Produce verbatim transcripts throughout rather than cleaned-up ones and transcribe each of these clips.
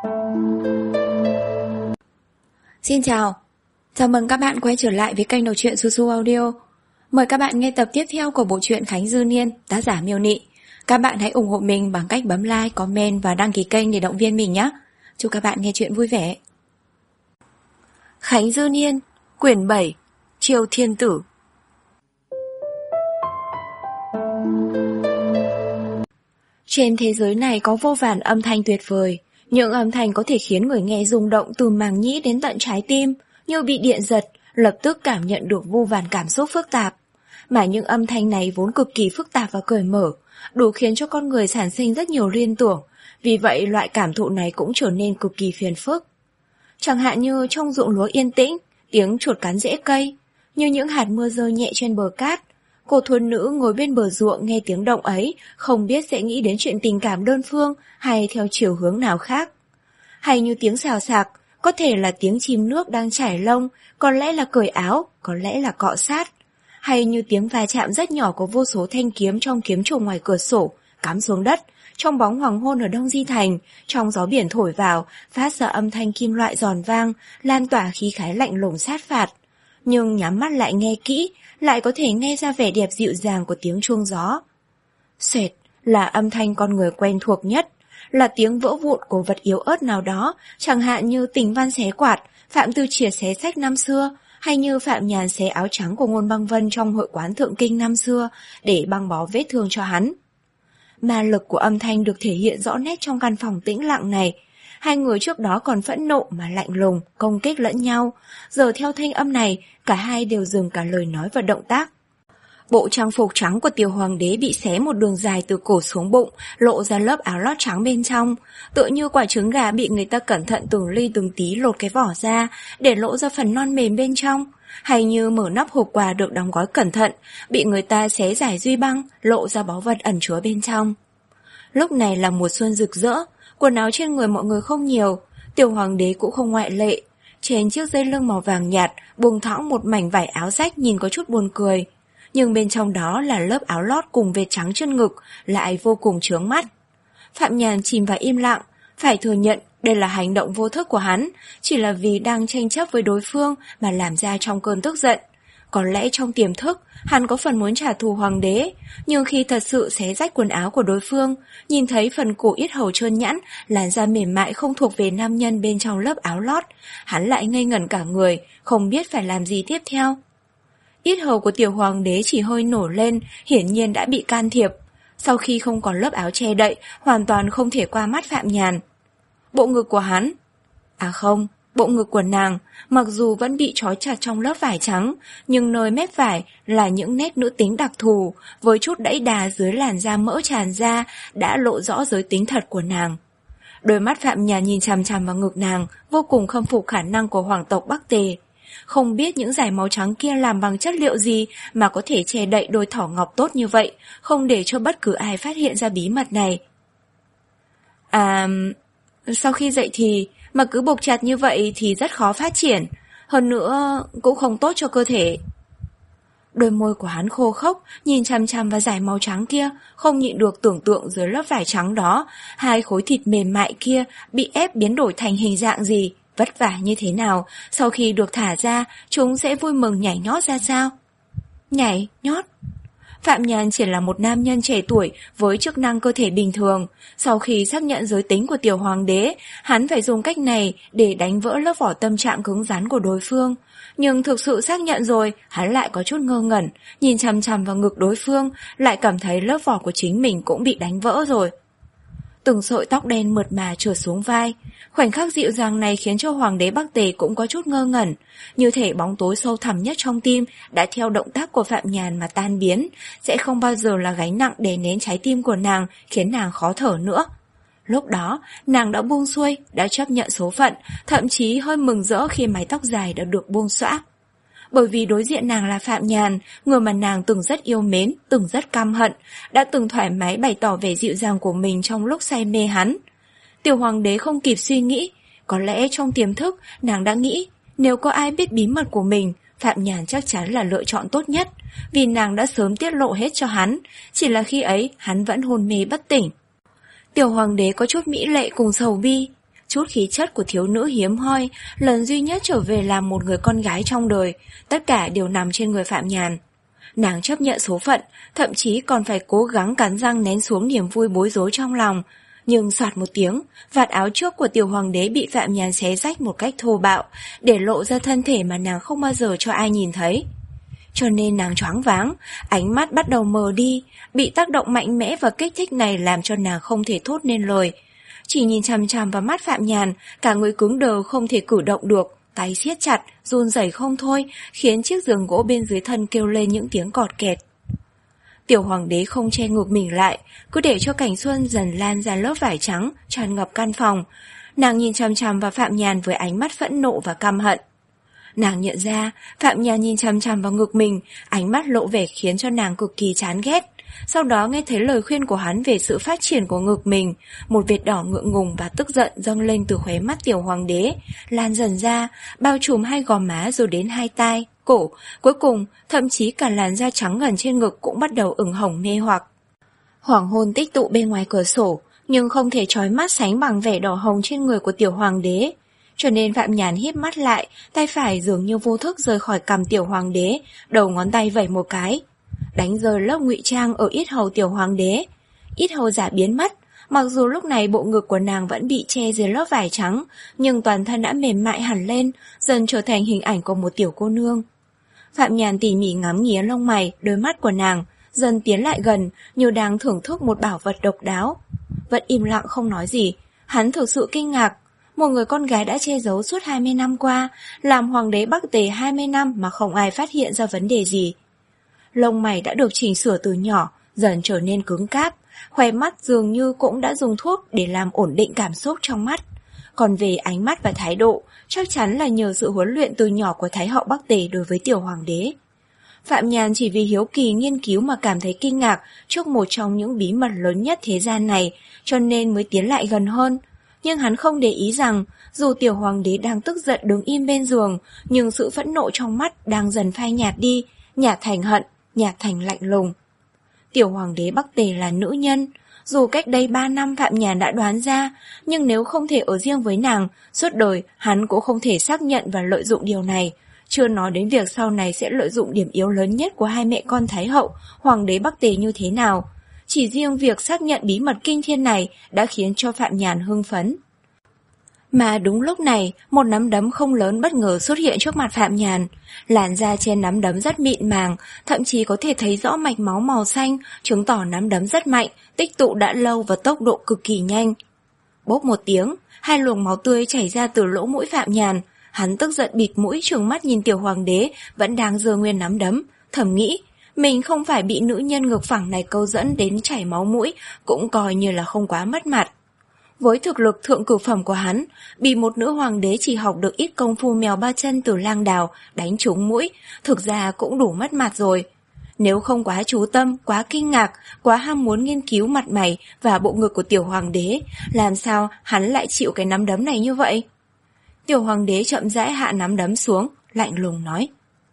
Xin chào, chào mừng các bạn quay trở lại với kênh đọc truyện Su Su Audio. Mời các bạn nghe tập tiếp theo của bộ truyện Khánh Dư Niên, tác giả Miêu Nị. Các bạn hãy ủng hộ mình bằng cách bấm like, comment và đăng ký kênh để động viên mình nhé. Chúc các bạn nghe truyện vui vẻ. Khánh Dư Niên, quyển bảy, Triều Thiên Tử. Trên thế giới này có vô vàn âm thanh tuyệt vời. Những âm thanh có thể khiến người nghe rung động từ màng nhĩ đến tận trái tim, như bị điện giật, lập tức cảm nhận được vô vàn cảm xúc phức tạp. Mà những âm thanh này vốn cực kỳ phức tạp và cởi mở, đủ khiến cho con người sản sinh rất nhiều liên tưởng, vì vậy loại cảm thụ này cũng trở nên cực kỳ phiền phức. Chẳng hạn như trong ruộng lúa yên tĩnh, tiếng chuột cắn rễ cây, như những hạt mưa rơi nhẹ trên bờ cát. Cô thôn nữ ngồi bên bờ ruộng nghe tiếng động ấy, không biết sẽ nghĩ đến chuyện tình cảm đơn phương hay theo chiều hướng nào khác. Hay như tiếng xào xạc, có thể là tiếng chim nước đang trải lông, có lẽ là cởi áo, có lẽ là cọ sát. Hay như tiếng va chạm rất nhỏ của vô số thanh kiếm trong kiếm trổ ngoài cửa sổ, cắm xuống đất, trong bóng hoàng hôn ở Đông Di Thành, trong gió biển thổi vào, phát ra âm thanh kim loại giòn vang, lan tỏa khí khái lạnh lùng sát phạt. Nhưng nhắm mắt lại nghe kỹ, lại có thể nghe ra vẻ đẹp dịu dàng của tiếng chuông gió. Xệt là âm thanh con người quen thuộc nhất, là tiếng vỡ vụn của vật yếu ớt nào đó, chẳng hạn như Tình Văn xé quạt, Phạm Tư Triệt xé sách năm xưa, hay như Phạm Nhàn xé áo trắng của Ngôn Băng Vân trong hội quán Thượng Kinh năm xưa để băng bó vết thương cho hắn. Ma lực của âm thanh được thể hiện rõ nét trong căn phòng tĩnh lặng này. Hai người trước đó còn phẫn nộ mà lạnh lùng, công kích lẫn nhau. Giờ theo thanh âm này, cả hai đều dừng cả lời nói và động tác. Bộ trang phục trắng của tiểu hoàng đế bị xé một đường dài từ cổ xuống bụng, lộ ra lớp áo lót trắng bên trong. Tựa như quả trứng gà bị người ta cẩn thận từng ly từng tí lột cái vỏ ra, để lộ ra phần non mềm bên trong. Hay như mở nắp hộp quà được đóng gói cẩn thận, bị người ta xé giải duy băng, lộ ra báu vật ẩn chứa bên trong. Lúc này là mùa xuân rực rỡ, quần áo trên người mọi người không nhiều, tiểu hoàng đế cũng không ngoại lệ. Trên chiếc dây lưng màu vàng nhạt, buông thõng một mảnh vải áo rách nhìn có chút buồn cười. Nhưng bên trong đó là lớp áo lót cùng vệt trắng trên ngực, lại vô cùng chướng mắt. Phạm Nhàn chìm vào im lặng, phải thừa nhận đây là hành động vô thức của hắn, chỉ là vì đang tranh chấp với đối phương mà làm ra trong cơn tức giận. Có lẽ trong tiềm thức, hắn có phần muốn trả thù hoàng đế, nhưng khi thật sự xé rách quần áo của đối phương, nhìn thấy phần cổ yết hầu trơn nhẵn, làn da mềm mại không thuộc về nam nhân bên trong lớp áo lót, hắn lại ngây ngẩn cả người, không biết phải làm gì tiếp theo. Yết hầu của tiểu hoàng đế chỉ hơi nổ lên, hiển nhiên đã bị can thiệp. Sau khi không còn lớp áo che đậy, hoàn toàn không thể qua mắt Phạm Nhàn. Bộ ngực của hắn, à không, bộ ngực của nàng, mặc dù vẫn bị trói chặt trong lớp vải trắng, nhưng nơi mép vải là những nét nữ tính đặc thù, với chút đẫy đà dưới làn da mỡ tràn ra, đã lộ rõ giới tính thật của nàng. Đôi mắt Phạm Nhàn nhìn chằm chằm vào ngực nàng, vô cùng khâm phục khả năng của hoàng tộc Bắc Tề. Không biết những dải máu trắng kia làm bằng chất liệu gì mà có thể che đậy đôi thỏ ngọc tốt như vậy, không để cho bất cứ ai phát hiện ra bí mật này. À, sau khi dậy thì, mà cứ buộc chặt như vậy thì rất khó phát triển, hơn nữa cũng không tốt cho cơ thể. Đôi môi của hắn khô khốc, nhìn chằm chằm vào dải màu trắng kia, không nhịn được tưởng tượng dưới lớp vải trắng đó, hai khối thịt mềm mại kia bị ép biến đổi thành hình dạng gì, vất vả như thế nào, sau khi được thả ra, chúng sẽ vui mừng nhảy nhót ra sao? Nhảy, nhót. Phạm Nhàn chỉ là một nam nhân trẻ tuổi với chức năng cơ thể bình thường. Sau khi xác nhận giới tính của tiểu hoàng đế, hắn phải dùng cách này để đánh vỡ lớp vỏ tâm trạng cứng rắn của đối phương. Nhưng thực sự xác nhận rồi, hắn lại có chút ngơ ngẩn, nhìn chằm chằm vào ngực đối phương, lại cảm thấy lớp vỏ của chính mình cũng bị đánh vỡ rồi. Từng sợi tóc đen mượt mà trượt xuống vai. Khoảnh khắc dịu dàng này khiến cho hoàng đế Bắc Tề cũng có chút ngơ ngẩn, như thể bóng tối sâu thẳm nhất trong tim đã theo động tác của Phạm Nhàn mà tan biến, sẽ không bao giờ là gánh nặng đè nén trái tim của nàng, khiến nàng khó thở nữa. Lúc đó, nàng đã buông xuôi, đã chấp nhận số phận, thậm chí hơi mừng rỡ khi mái tóc dài đã được buông xõa. Bởi vì đối diện nàng là Phạm Nhàn, người mà nàng từng rất yêu mến, từng rất căm hận, đã từng thoải mái bày tỏ vẻ dịu dàng của mình trong lúc say mê hắn. Tiểu hoàng đế không kịp suy nghĩ, có lẽ trong tiềm thức nàng đã nghĩ, nếu có ai biết bí mật của mình, Phạm Nhàn chắc chắn là lựa chọn tốt nhất, vì nàng đã sớm tiết lộ hết cho hắn, chỉ là khi ấy hắn vẫn hôn mê bất tỉnh. Tiểu hoàng đế có chút mỹ lệ cùng sầu bi. chút khí chất của thiếu nữ hiếm hoi, lần duy nhất trở về làm một người con gái trong đời, tất cả đều nằm trên người Phạm Nhàn. Nàng chấp nhận số phận, thậm chí còn phải cố gắng cắn răng nén xuống niềm vui bối rối trong lòng. Nhưng soạt một tiếng, vạt áo trước của tiểu hoàng đế bị Phạm Nhàn xé rách một cách thô bạo, để lộ ra thân thể mà nàng không bao giờ cho ai nhìn thấy. Cho nên nàng choáng váng, ánh mắt bắt đầu mờ đi, bị tác động mạnh mẽ và kích thích này làm cho nàng không thể thốt nên lời. Chỉ nhìn chằm chằm vào mắt Phạm Nhàn, cả người cứng đờ không thể cử động được, tay siết chặt, run rẩy không thôi, khiến chiếc giường gỗ bên dưới thân kêu lên những tiếng cọt kẹt. Tiểu hoàng đế không che ngược mình lại, cứ để cho cảnh xuân dần lan ra lớp vải trắng, tràn ngập căn phòng. Nàng nhìn chằm chằm vào Phạm Nhàn với ánh mắt phẫn nộ và căm hận. Nàng nhận ra, Phạm Nhàn nhìn chằm chằm vào ngực mình, ánh mắt lộ vẻ khiến cho nàng cực kỳ chán ghét. Sau đó nghe thấy lời khuyên của hắn về sự phát triển của ngực mình, một vệt đỏ ngượng ngùng và tức giận dâng lên từ khóe mắt tiểu hoàng đế, lan dần ra, bao trùm hai gò má rồi đến hai tai, cổ, cuối cùng, thậm chí cả làn da trắng ngần trên ngực cũng bắt đầu ửng hồng mê hoặc. Hoàng hôn tích tụ bên ngoài cửa sổ, nhưng không thể trói mắt sánh bằng vẻ đỏ hồng trên người của tiểu hoàng đế. Cho nên Phạm Nhàn híp mắt lại, tay phải dường như vô thức rời khỏi cằm tiểu hoàng đế, đầu ngón tay vẩy một cái, đánh rơi lớp ngụy trang ở yết hầu tiểu hoàng đế. Yết hầu giả biến mất, mặc dù lúc này bộ ngực của nàng vẫn bị che dưới lớp vải trắng, nhưng toàn thân đã mềm mại hẳn lên, dần trở thành hình ảnh của một tiểu cô nương. Phạm Nhàn tỉ mỉ ngắm nghía lông mày, đôi mắt của nàng, dần tiến lại gần, như đang thưởng thức một bảo vật độc đáo. Vẫn im lặng không nói gì, hắn thực sự kinh ngạc. Một người con gái đã che giấu suốt hai mươi năm qua, làm hoàng đế Bắc Tề hai mươi năm mà không ai phát hiện ra vấn đề gì. Lông mày đã được chỉnh sửa từ nhỏ, dần trở nên cứng cáp, khóe mắt dường như cũng đã dùng thuốc để làm ổn định cảm xúc trong mắt. Còn về ánh mắt và thái độ, chắc chắn là nhờ sự huấn luyện từ nhỏ của Thái hậu Bắc Tề đối với tiểu hoàng đế. Phạm Nhàn chỉ vì hiếu kỳ nghiên cứu mà cảm thấy kinh ngạc trước một trong những bí mật lớn nhất thế gian này, cho nên mới tiến lại gần hơn. Nhưng hắn không để ý rằng, dù tiểu hoàng đế đang tức giận đứng im bên giường, nhưng sự phẫn nộ trong mắt đang dần phai nhạt đi, nhạt thành hận, nhạt thành lạnh lùng. Tiểu hoàng đế Bắc Tề là nữ nhân, dù cách đây ba năm Phạm Nhàn đã đoán ra, nhưng nếu không thể ở riêng với nàng, suốt đời hắn cũng không thể xác nhận và lợi dụng điều này. Chưa nói đến việc sau này sẽ lợi dụng điểm yếu lớn nhất của hai mẹ con Thái hậu, hoàng đế Bắc Tề như thế nào. Chỉ riêng việc xác nhận bí mật kinh thiên này đã khiến cho Phạm Nhàn hưng phấn. Mà đúng lúc này, một nắm đấm không lớn bất ngờ xuất hiện trước mặt Phạm Nhàn. Làn da trên nắm đấm rất mịn màng, thậm chí có thể thấy rõ mạch máu màu xanh, chứng tỏ nắm đấm rất mạnh, tích tụ đã lâu và tốc độ cực kỳ nhanh. Bốp một tiếng, hai luồng máu tươi chảy ra từ lỗ mũi Phạm Nhàn. Hắn tức giận bịt mũi trừng mắt nhìn tiểu hoàng đế vẫn đang giơ nguyên nắm đấm, thầm nghĩ mình không phải bị nữ nhân ngực phẳng này câu dẫn đến chảy máu mũi, cũng coi như là không quá mất mặt. Với thực lực thượng cửu phẩm của hắn, bị một nữ hoàng đế chỉ học được ít công phu mèo ba chân từ lang đào đánh trúng mũi, thực ra cũng đủ mất mặt rồi. Nếu không quá chú tâm, quá kinh ngạc, quá ham muốn nghiên cứu mặt mày và bộ ngực của tiểu hoàng đế, làm sao hắn lại chịu cái nắm đấm này như vậy? Tiểu hoàng đế chậm rãi hạ nắm đấm xuống, lạnh lùng nói: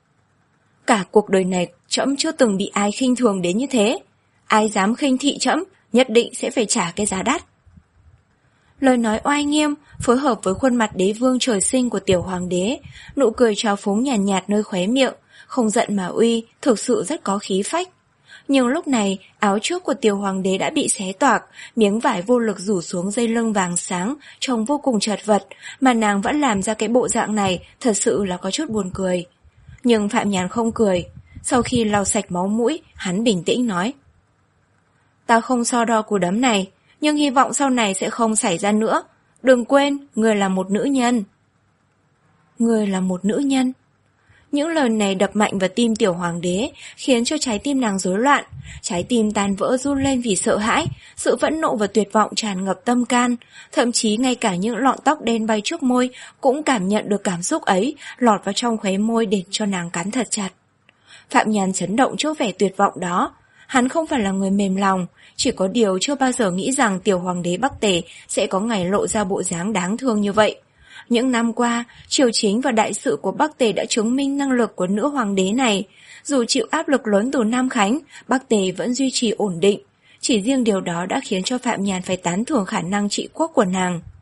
cả cuộc đời này trẫm chưa từng bị ai khinh thường đến như thế. Ai dám khinh thị trẫm, nhất định sẽ phải trả cái giá đắt. Lời nói oai nghiêm, phối hợp với khuôn mặt đế vương trời sinh của tiểu hoàng đế, nụ cười trào phúng nhàn nhạt, nhạt nơi khóe miệng, không giận mà uy, thực sự rất có khí phách. Nhưng lúc này, áo trước của tiểu hoàng đế đã bị xé toạc, miếng vải vô lực rủ xuống dây lưng vàng sáng, trông vô cùng chật vật, mà nàng vẫn làm ra cái bộ dạng này, thật sự là có chút buồn cười. Nhưng Phạm Nhàn không cười. Sau khi lau sạch máu mũi, hắn bình tĩnh nói: ta không so đo cú đấm này, nhưng hy vọng sau này sẽ không xảy ra nữa. Đừng quên, người là một nữ nhân. Người là một nữ nhân. Những lời này đập mạnh vào tim tiểu hoàng đế, khiến cho trái tim nàng rối loạn. Trái tim tan vỡ run lên vì sợ hãi, sự phẫn nộ và tuyệt vọng tràn ngập tâm can. Thậm chí ngay cả những lọn tóc đen bay trước môi cũng cảm nhận được cảm xúc ấy, lọt vào trong khóe môi để cho nàng cắn thật chặt. Phạm Nhàn chấn động trước vẻ tuyệt vọng đó. Hắn không phải là người mềm lòng, chỉ có điều chưa bao giờ nghĩ rằng tiểu hoàng đế Bắc Tề sẽ có ngày lộ ra bộ dáng đáng thương như vậy. Những năm qua, triều chính và đại sự của Bắc Tề đã chứng minh năng lực của nữ hoàng đế này. Dù chịu áp lực lớn từ Nam Khánh, Bắc Tề vẫn duy trì ổn định. Chỉ riêng điều đó đã khiến cho Phạm Nhàn phải tán thưởng khả năng trị quốc của nàng.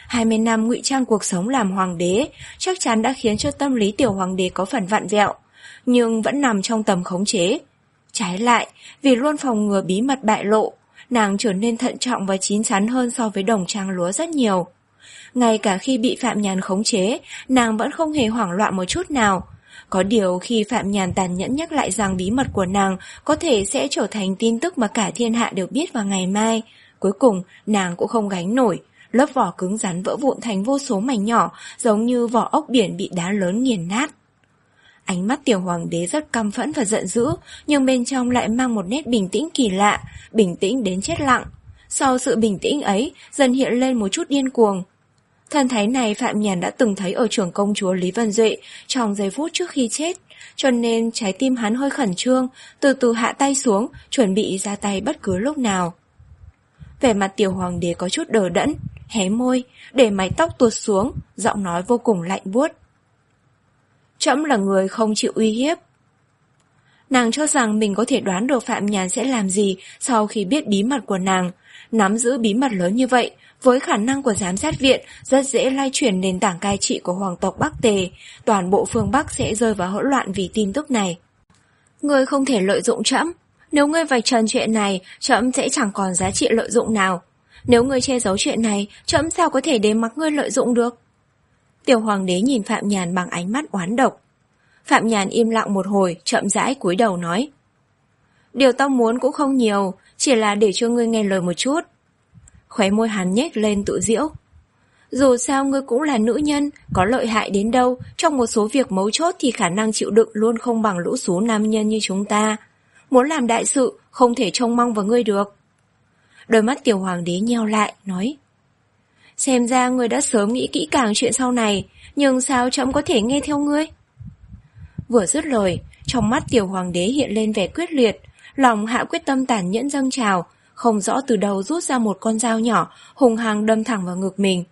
hai mươi năm ngụy trang cuộc sống làm hoàng đế chắc chắn đã khiến cho tâm lý tiểu hoàng đế có phần vặn vẹo, nhưng vẫn nằm trong tầm khống chế. Trái lại, vì luôn phòng ngừa bí mật bại lộ, nàng trở nên thận trọng và chín chắn hơn so với Đồng Trang Lúa rất nhiều. Ngay cả khi bị Phạm Nhàn khống chế, nàng vẫn không hề hoảng loạn một chút nào. Có điều khi Phạm Nhàn tàn nhẫn nhắc lại rằng bí mật của nàng có thể sẽ trở thành tin tức mà cả thiên hạ đều biết vào ngày mai, cuối cùng nàng cũng không gánh nổi, lớp vỏ cứng rắn vỡ vụn thành vô số mảnh nhỏ, giống như vỏ ốc biển bị đá lớn nghiền nát. Ánh mắt tiểu hoàng đế rất căm phẫn và giận dữ, nhưng bên trong lại mang một nét bình tĩnh kỳ lạ, bình tĩnh đến chết lặng. Sau sự bình tĩnh ấy, dần hiện lên một chút điên cuồng. Thần thái này Phạm Nhàn đã từng thấy ở trưởng công chúa Lý Vân Duệ trong giây phút trước khi chết, cho nên trái tim hắn hơi khẩn trương, từ từ hạ tay xuống, chuẩn bị ra tay bất cứ lúc nào. Vẻ mặt tiểu hoàng đế có chút đờ đẫn, hé môi, để mái tóc tuột xuống, giọng nói vô cùng lạnh buốt. Trẫm là người không chịu uy hiếp. Nàng cho rằng mình có thể đoán được Phạm Nhàn sẽ làm gì sau khi biết bí mật của nàng. Nắm giữ bí mật lớn như vậy, với khả năng của giám sát viện, rất dễ lai chuyển nền tảng cai trị của hoàng tộc Bắc Tề. Toàn bộ phương Bắc sẽ rơi vào hỗn loạn vì tin tức này. Ngươi không thể lợi dụng trẫm. Nếu ngươi vạch trần chuyện này, trẫm sẽ chẳng còn giá trị lợi dụng nào. Nếu ngươi che giấu chuyện này, trẫm sao có thể để mặc ngươi lợi dụng được? Tiểu hoàng đế nhìn Phạm Nhàn bằng ánh mắt oán độc. Phạm Nhàn im lặng một hồi, chậm rãi cúi đầu nói. Điều tao muốn cũng không nhiều, chỉ là để cho ngươi nghe lời một chút. Khóe môi hắn nhếch lên tự giễu. Dù sao ngươi cũng là nữ nhân, có lợi hại đến đâu, trong một số việc mấu chốt thì khả năng chịu đựng luôn không bằng lũ số nam nhân như chúng ta. Muốn làm đại sự, không thể trông mong vào ngươi được. Đôi mắt tiểu hoàng đế nheo lại, nói. Xem ra ngươi đã sớm nghĩ kỹ càng chuyện sau này, nhưng sao trẫm có thể nghe theo ngươi? Vừa dứt lời, trong mắt tiểu hoàng đế hiện lên vẻ quyết liệt, lòng hạ quyết tâm tàn nhẫn dâng trào, không rõ từ đầu rút ra một con dao nhỏ, hùng hăng đâm thẳng vào ngực mình.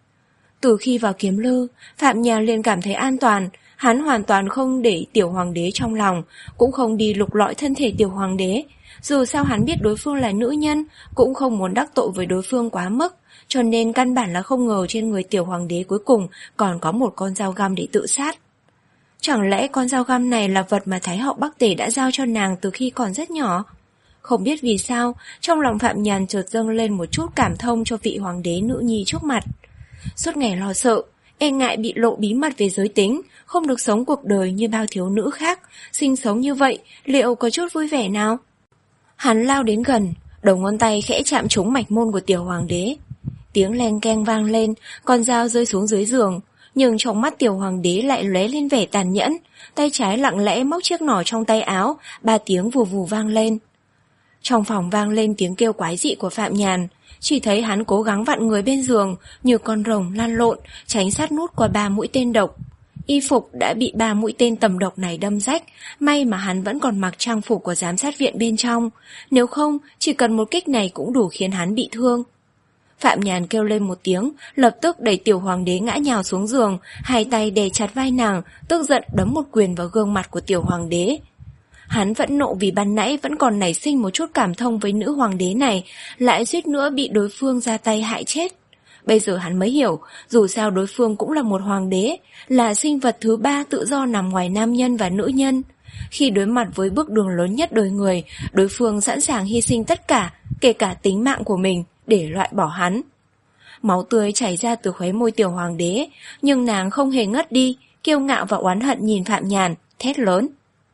Từ khi vào Kiếm Lư, Phạm Nhàn liền cảm thấy an toàn, hắn hoàn toàn không để tiểu hoàng đế trong lòng, cũng không đi lục lọi thân thể tiểu hoàng đế. Dù sao hắn biết đối phương là nữ nhân, cũng không muốn đắc tội với đối phương quá mức, cho nên căn bản là không ngờ trên người tiểu hoàng đế cuối cùng còn có một con dao găm để tự sát. Chẳng lẽ con dao găm này là vật mà Thái hậu Bắc Tề đã giao cho nàng từ khi còn rất nhỏ? Không biết vì sao, trong lòng Phạm Nhàn chợt dâng lên một chút cảm thông cho vị hoàng đế nữ nhi trước mặt. Suốt ngày lo sợ, e ngại bị lộ bí mật về giới tính, không được sống cuộc đời như bao thiếu nữ khác, sinh sống như vậy, liệu có chút vui vẻ nào? Hắn lao đến gần, đầu ngón tay khẽ chạm trúng mạch môn của tiểu hoàng đế. Tiếng leng keng vang lên, con dao rơi xuống dưới giường, nhưng trong mắt tiểu hoàng đế lại lóe lên vẻ tàn nhẫn, tay trái lặng lẽ móc chiếc nỏ trong tay áo, ba tiếng vù vù vang lên. Trong phòng vang lên tiếng kêu quái dị của Phạm Nhàn, chỉ thấy hắn cố gắng vặn người bên giường, như con rồng lăn lộn, tránh sát nút qua ba mũi tên độc. Y phục đã bị ba mũi tên tầm độc này đâm rách, may mà hắn vẫn còn mặc trang phục của giám sát viện bên trong, nếu không, chỉ cần một kích này cũng đủ khiến hắn bị thương. Phạm Nhàn kêu lên một tiếng, lập tức đẩy tiểu hoàng đế ngã nhào xuống giường, hai tay đè chặt vai nàng, tức giận đấm một quyền vào gương mặt của tiểu hoàng đế. Hắn vẫn nộ vì ban nãy vẫn còn nảy sinh một chút cảm thông với nữ hoàng đế này, lại suýt nữa bị đối phương ra tay hại chết. Bây giờ hắn mới hiểu, dù sao đối phương cũng là một hoàng đế, là sinh vật thứ ba tự do nằm ngoài nam nhân và nữ nhân. Khi đối mặt với bước đường lớn nhất đời người, đối phương sẵn sàng hy sinh tất cả, kể cả tính mạng của mình, để loại bỏ hắn. Máu tươi chảy ra từ khóe môi tiểu hoàng đế, nhưng nàng không hề ngất đi, kiêu ngạo và oán hận nhìn Phạm Nhàn, thét lớn.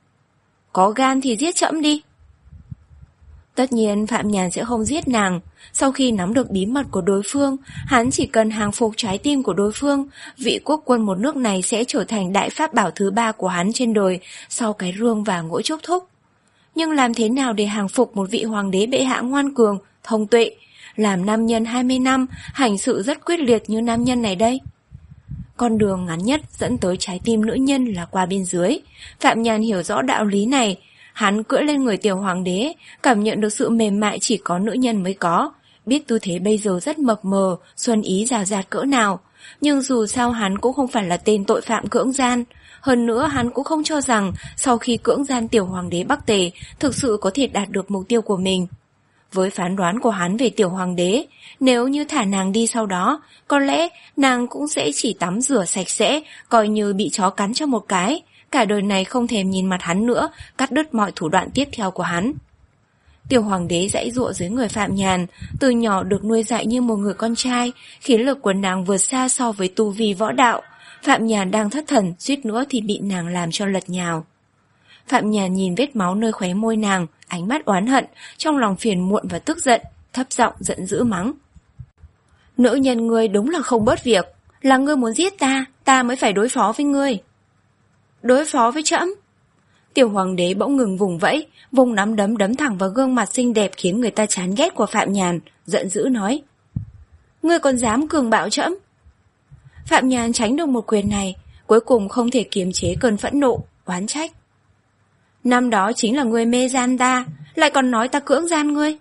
Có gan thì giết trẫm đi. Tất nhiên Phạm Nhàn sẽ không giết nàng. Sau khi nắm được bí mật của đối phương, hắn chỉ cần hàng phục trái tim của đối phương, vị quốc quân một nước này sẽ trở thành đại pháp bảo thứ ba của hắn trên đời, sau cái rương và ngũ trúc thúc. Nhưng làm thế nào để hàng phục một vị hoàng đế bệ hạ ngoan cường, thông tuệ, làm nam nhân hai mươi năm, hành sự rất quyết liệt như nam nhân này đây? Con đường ngắn nhất dẫn tới trái tim nữ nhân là qua bên dưới. Phạm Nhàn hiểu rõ đạo lý này. Hắn cưỡi lên người tiểu hoàng đế, cảm nhận được sự mềm mại chỉ có nữ nhân mới có, biết tư thế bây giờ rất mập mờ, xuân ý rào rạt cỡ nào. Nhưng dù sao hắn cũng không phải là tên tội phạm cưỡng gian. Hơn nữa hắn cũng không cho rằng sau khi cưỡng gian tiểu hoàng đế Bắc Tề thực sự có thể đạt được mục tiêu của mình. với phán đoán của hắn về tiểu hoàng đế, nếu như thả nàng đi sau đó, có lẽ nàng cũng sẽ chỉ tắm rửa sạch sẽ, coi như bị chó cắn cho một cái, cả đời này không thèm nhìn mặt hắn nữa, cắt đứt mọi thủ đoạn tiếp theo của hắn. Tiểu hoàng đế giãy giụa dưới người Phạm Nhàn, từ nhỏ được nuôi dạy như một người con trai, khiến lực của nàng vượt xa so với tu vi võ đạo. Phạm Nhàn đang thất thần, suýt nữa thì bị nàng làm cho lật nhào. Phạm Nhàn nhìn vết máu nơi khóe môi nàng, ánh mắt oán hận, trong lòng phiền muộn và tức giận, thấp giọng giận dữ mắng. Nữ nhân ngươi đúng là không bớt việc, là ngươi muốn giết ta, ta mới phải đối phó với ngươi. Đối phó với trẫm? Tiểu hoàng đế bỗng ngừng vùng vẫy, vùng nắm đấm đấm thẳng vào gương mặt xinh đẹp khiến người ta chán ghét của Phạm Nhàn, giận dữ nói. Ngươi còn dám cường bạo trẫm? Phạm Nhàn tránh được một quyền này, cuối cùng không thể kiềm chế cơn phẫn nộ, oán trách. Năm đó chính là ngươi mê gian ta, lại còn nói ta cưỡng gian ngươi.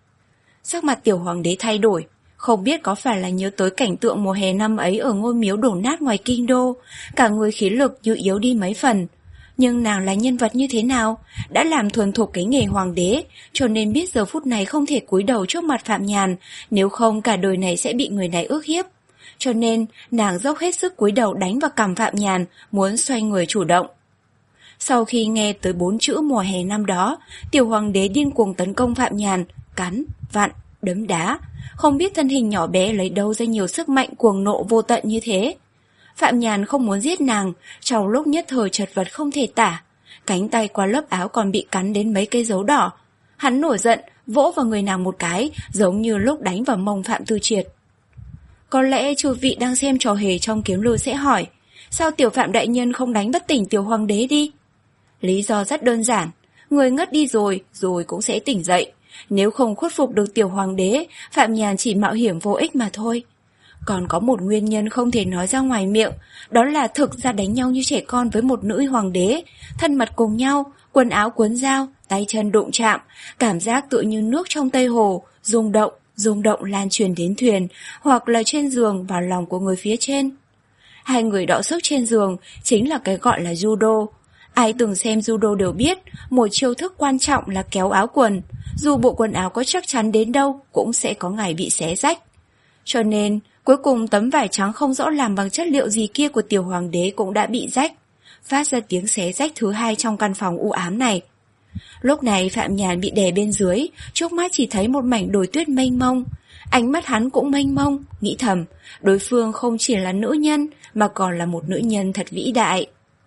Sắc mặt tiểu hoàng đế thay đổi, không biết có phải là nhớ tới cảnh tượng mùa hè năm ấy ở ngôi miếu đổ nát ngoài kinh đô, cả người khí lực như yếu đi mấy phần. Nhưng nàng là nhân vật như thế nào, đã làm thuần thục cái nghề hoàng đế, cho nên biết giờ phút này không thể cúi đầu trước mặt Phạm Nhàn, nếu không cả đời này sẽ bị người này ức hiếp. Cho nên nàng dốc hết sức cúi đầu đánh vào cằm Phạm Nhàn, muốn xoay người chủ động. Sau khi nghe tới bốn chữ mùa hè năm đó, tiểu hoàng đế điên cuồng tấn công Phạm Nhàn, cắn, vặn, đấm đá, không biết thân hình nhỏ bé lấy đâu ra nhiều sức mạnh cuồng nộ vô tận như thế. Phạm Nhàn không muốn giết nàng, trong lúc nhất thời chật vật không thể tả, cánh tay qua lớp áo còn bị cắn đến mấy cây dấu đỏ. Hắn nổi giận, vỗ vào người nàng một cái, giống như lúc đánh vào mông Phạm Tư Triệt. Có lẽ chư vị đang xem trò hề trong kiếm lưu sẽ hỏi, sao tiểu Phạm đại nhân không đánh bất tỉnh tiểu hoàng đế đi? Lý do rất đơn giản, người ngất đi rồi, rồi cũng sẽ tỉnh dậy. Nếu không khuất phục được tiểu hoàng đế, Phạm Nhàn chỉ mạo hiểm vô ích mà thôi. Còn có một nguyên nhân không thể nói ra ngoài miệng, đó là thực ra đánh nhau như trẻ con với một nữ hoàng đế, thân mật cùng nhau, quần áo cuốn dao, tay chân đụng chạm, cảm giác tựa như nước trong Tây Hồ, rung động, rung động lan truyền đến thuyền, hoặc là trên giường vào lòng của người phía trên. Hai người đọ sức trên giường chính là cái gọi là judo. Ai từng xem judo đều biết, một chiêu thức quan trọng là kéo áo quần, dù bộ quần áo có chắc chắn đến đâu cũng sẽ có ngày bị xé rách. Cho nên, cuối cùng tấm vải trắng không rõ làm bằng chất liệu gì kia của tiểu hoàng đế cũng đã bị rách, phát ra tiếng xé rách thứ hai trong căn phòng u ám này. Lúc này Phạm Nhàn bị đè bên dưới, trước mắt chỉ thấy một mảnh đồi tuyết mênh mông. Ánh mắt hắn cũng mênh mông, nghĩ thầm, đối phương không chỉ là nữ nhân mà còn là một nữ nhân thật vĩ đại.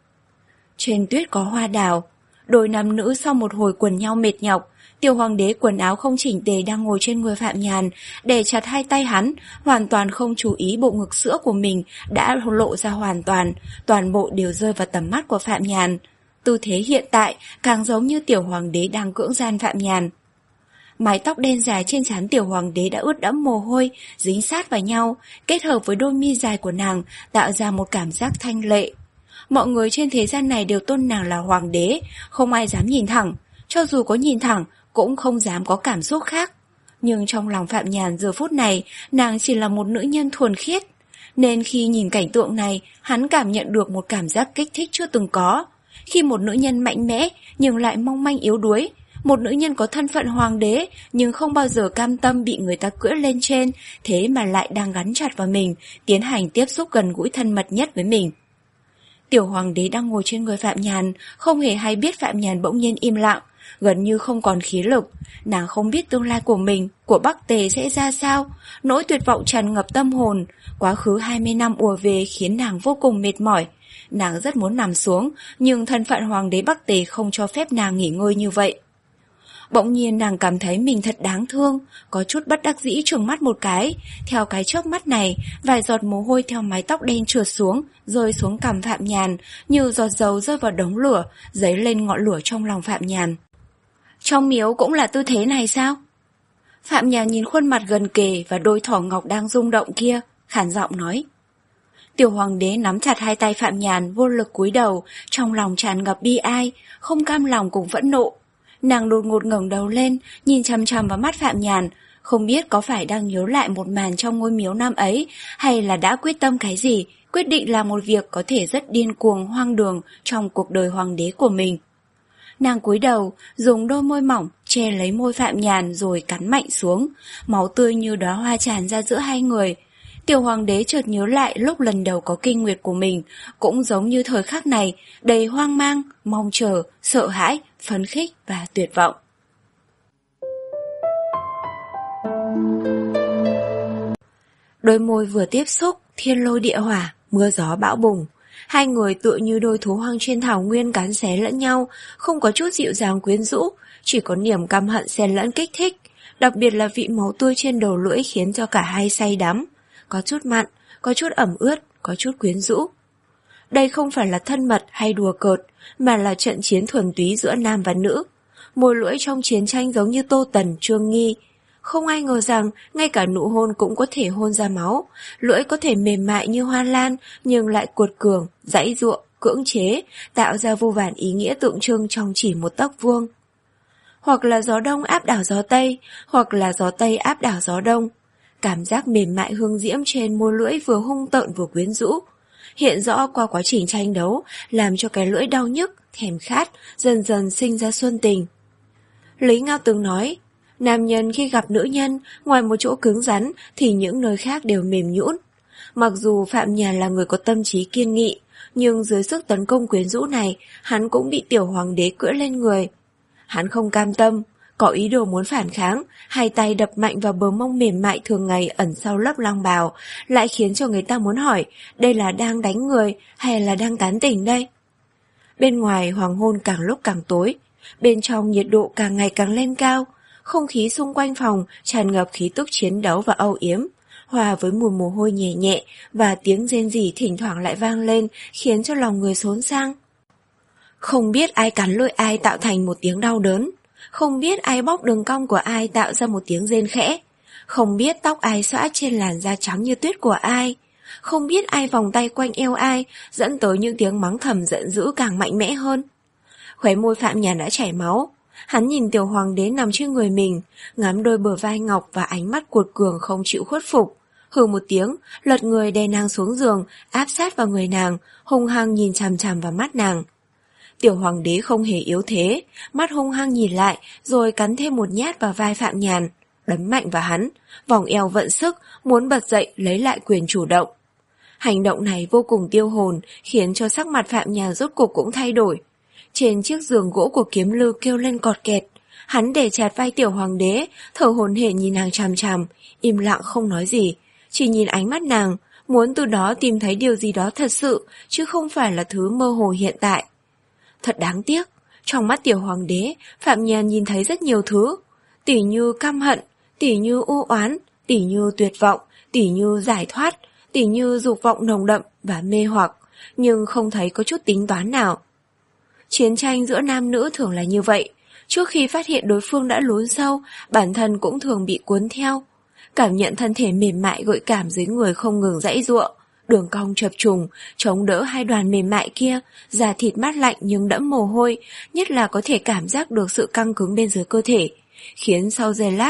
Trên tuyết có hoa đào, đôi nam nữ sau một hồi quần nhau mệt nhọc, tiểu hoàng đế quần áo không chỉnh tề đang ngồi trên người Phạm Nhàn, đè chặt hai tay hắn, hoàn toàn không chú ý bộ ngực sữa của mình đã lộ ra hoàn toàn, toàn bộ đều rơi vào tầm mắt của Phạm Nhàn. Tư thế hiện tại càng giống như tiểu hoàng đế đang cưỡng gian Phạm Nhàn. Mái tóc đen dài trên trán tiểu hoàng đế đã ướt đẫm mồ hôi, dính sát vào nhau, kết hợp với đôi mi dài của nàng, tạo ra một cảm giác thanh lệ. Mọi người trên thế gian này đều tôn nàng là hoàng đế, không ai dám nhìn thẳng, cho dù có nhìn thẳng, cũng không dám có cảm xúc khác. Nhưng trong lòng Phạm Nhàn giờ phút này, nàng chỉ là một nữ nhân thuần khiết, nên khi nhìn cảnh tượng này, hắn cảm nhận được một cảm giác kích thích chưa từng có. Khi một nữ nhân mạnh mẽ, nhưng lại mong manh yếu đuối, một nữ nhân có thân phận hoàng đế, nhưng không bao giờ cam tâm bị người ta cưỡi lên trên, thế mà lại đang gắn chặt vào mình, tiến hành tiếp xúc gần gũi thân mật nhất với mình. Tiểu hoàng đế đang ngồi trên người Phạm Nhàn, không hề hay biết Phạm Nhàn bỗng nhiên im lặng, gần như không còn khí lực. Nàng không biết tương lai của mình, của Bắc Tề sẽ ra sao, nỗi tuyệt vọng tràn ngập tâm hồn. Quá khứ hai mươi năm ùa về khiến nàng vô cùng mệt mỏi. Nàng rất muốn nằm xuống, nhưng thân phận hoàng đế Bắc Tề không cho phép nàng nghỉ ngơi như vậy. Bỗng nhiên nàng cảm thấy mình thật đáng thương, có chút bất đắc dĩ trừng mắt một cái. Theo cái chớp mắt này, vài giọt mồ hôi theo mái tóc đen trượt xuống, rơi xuống cằm Phạm Nhàn, như giọt dầu rơi vào đống lửa, dấy lên ngọn lửa trong lòng Phạm Nhàn. Trong miếu cũng là tư thế này sao? Phạm Nhàn nhìn khuôn mặt gần kề và đôi thỏ ngọc đang rung động kia, khản giọng nói. Tiểu hoàng đế nắm chặt hai tay Phạm Nhàn, vô lực cúi đầu, trong lòng tràn ngập bi ai, không cam lòng cùng phẫn nộ. Nàng đột ngột ngẩng đầu lên, nhìn chằm chằm vào mắt Phạm Nhàn, không biết có phải đang nhớ lại một màn trong ngôi miếu năm ấy, hay là đã quyết tâm cái gì, quyết định làm một việc có thể rất điên cuồng hoang đường trong cuộc đời hoàng đế của mình. Nàng cúi đầu, dùng đôi môi mỏng che lấy môi Phạm Nhàn rồi cắn mạnh xuống, máu tươi như đóa hoa tràn ra giữa hai người. Tiểu hoàng đế chợt nhớ lại lúc lần đầu có kinh nguyệt của mình, cũng giống như thời khắc này, đầy hoang mang, mong chờ, sợ hãi, phấn khích và tuyệt vọng. Đôi môi vừa tiếp xúc, thiên lôi địa hỏa, mưa gió bão bùng. Hai người tựa như đôi thú hoang trên thảo nguyên cắn xé lẫn nhau, không có chút dịu dàng quyến rũ, chỉ có niềm căm hận xen lẫn kích thích. Đặc biệt là vị máu tươi trên đầu lưỡi khiến cho cả hai say đắm. Có chút mặn, có chút ẩm ướt, có chút quyến rũ. Đây không phải là thân mật hay đùa cợt, mà là trận chiến thuần túy giữa nam và nữ. Môi lưỡi trong chiến tranh giống như Tô Tần, Trương Nghi. Không ai ngờ rằng ngay cả nụ hôn cũng có thể hôn ra máu, lưỡi có thể mềm mại như hoa lan nhưng lại cuột cường, giãy giụa, cưỡng chế, tạo ra vô vàn ý nghĩa tượng trưng trong chỉ một tấc vuông. Hoặc là gió đông áp đảo gió tây, hoặc là gió tây áp đảo gió đông. Cảm giác mềm mại hương diễm trên môi lưỡi vừa hung tợn vừa quyến rũ, hiện rõ qua quá trình tranh đấu, làm cho cái lưỡi đau nhức, thèm khát, dần dần sinh ra xuân tình. Lý Ngao từng nói, nam nhân khi gặp nữ nhân, ngoài một chỗ cứng rắn thì những nơi khác đều mềm nhũn. Mặc dù Phạm Nhàn là người có tâm trí kiên nghị, nhưng dưới sức tấn công quyến rũ này, hắn cũng bị tiểu hoàng đế cưỡi lên người. Hắn không cam tâm, có ý đồ muốn phản kháng, hai tay đập mạnh vào bờ mông mềm mại thường ngày ẩn sau lớp long bào, lại khiến cho người ta muốn hỏi, đây là đang đánh người hay là đang tán tỉnh đây? Bên ngoài hoàng hôn càng lúc càng tối, bên trong nhiệt độ càng ngày càng lên cao, không khí xung quanh phòng tràn ngập khí tức chiến đấu và âu yếm, hòa với mùi mồ hôi nhẹ nhẹ và tiếng rên rỉ thỉnh thoảng lại vang lên khiến cho lòng người xốn sang. Không biết ai cắn lưỡi ai tạo thành một tiếng đau đớn, không biết ai bóc đường cong của ai tạo ra một tiếng rên khẽ, không biết tóc ai xõa trên làn da trắng như tuyết của ai, không biết ai vòng tay quanh eo ai dẫn tới những tiếng mắng thầm giận dữ càng mạnh mẽ hơn. Khóe môi Phạm Nhàn đã chảy máu. Hắn nhìn tiểu hoàng đế nằm trên người mình, ngắm đôi bờ vai ngọc và ánh mắt cuột cường không chịu khuất phục. Hừ một tiếng, lật người đè nàng xuống giường, áp sát vào người nàng, hung hăng nhìn chằm chằm vào mắt nàng. Tiểu hoàng đế không hề yếu thế, mắt hung hăng nhìn lại, rồi cắn thêm một nhát vào vai Phạm Nhàn, đấm mạnh vào hắn, vòng eo vận sức, muốn bật dậy lấy lại quyền chủ động. Hành động này vô cùng tiêu hồn, khiến cho sắc mặt Phạm Nhàn rốt cục cũng thay đổi. Trên chiếc giường gỗ của Kiếm Lư kêu lên cọt kẹt, hắn để chặt vai tiểu hoàng đế, thở hổn hển nhìn nàng chằm chằm, im lặng không nói gì, chỉ nhìn ánh mắt nàng, muốn từ đó tìm thấy điều gì đó thật sự, chứ không phải là thứ mơ hồ hiện tại. Thật đáng tiếc, trong mắt tiểu hoàng đế, Phạm Nhàn nhìn thấy rất nhiều thứ, tỉ như căm hận, tỉ như u oán, tỉ như tuyệt vọng, tỉ như giải thoát, tỉ như dục vọng nồng đậm và mê hoặc, nhưng không thấy có chút tính toán nào. Chiến tranh giữa nam nữ thường là như vậy, trước khi phát hiện đối phương đã lún sâu, bản thân cũng thường bị cuốn theo. Cảm nhận thân thể mềm mại gợi cảm dưới người không ngừng giãy giụa, đường cong chập trùng, chống đỡ hai đoàn mềm mại kia, da thịt mát lạnh nhưng đẫm mồ hôi, nhất là có thể cảm giác được sự căng cứng bên dưới cơ thể, khiến sau giây lát,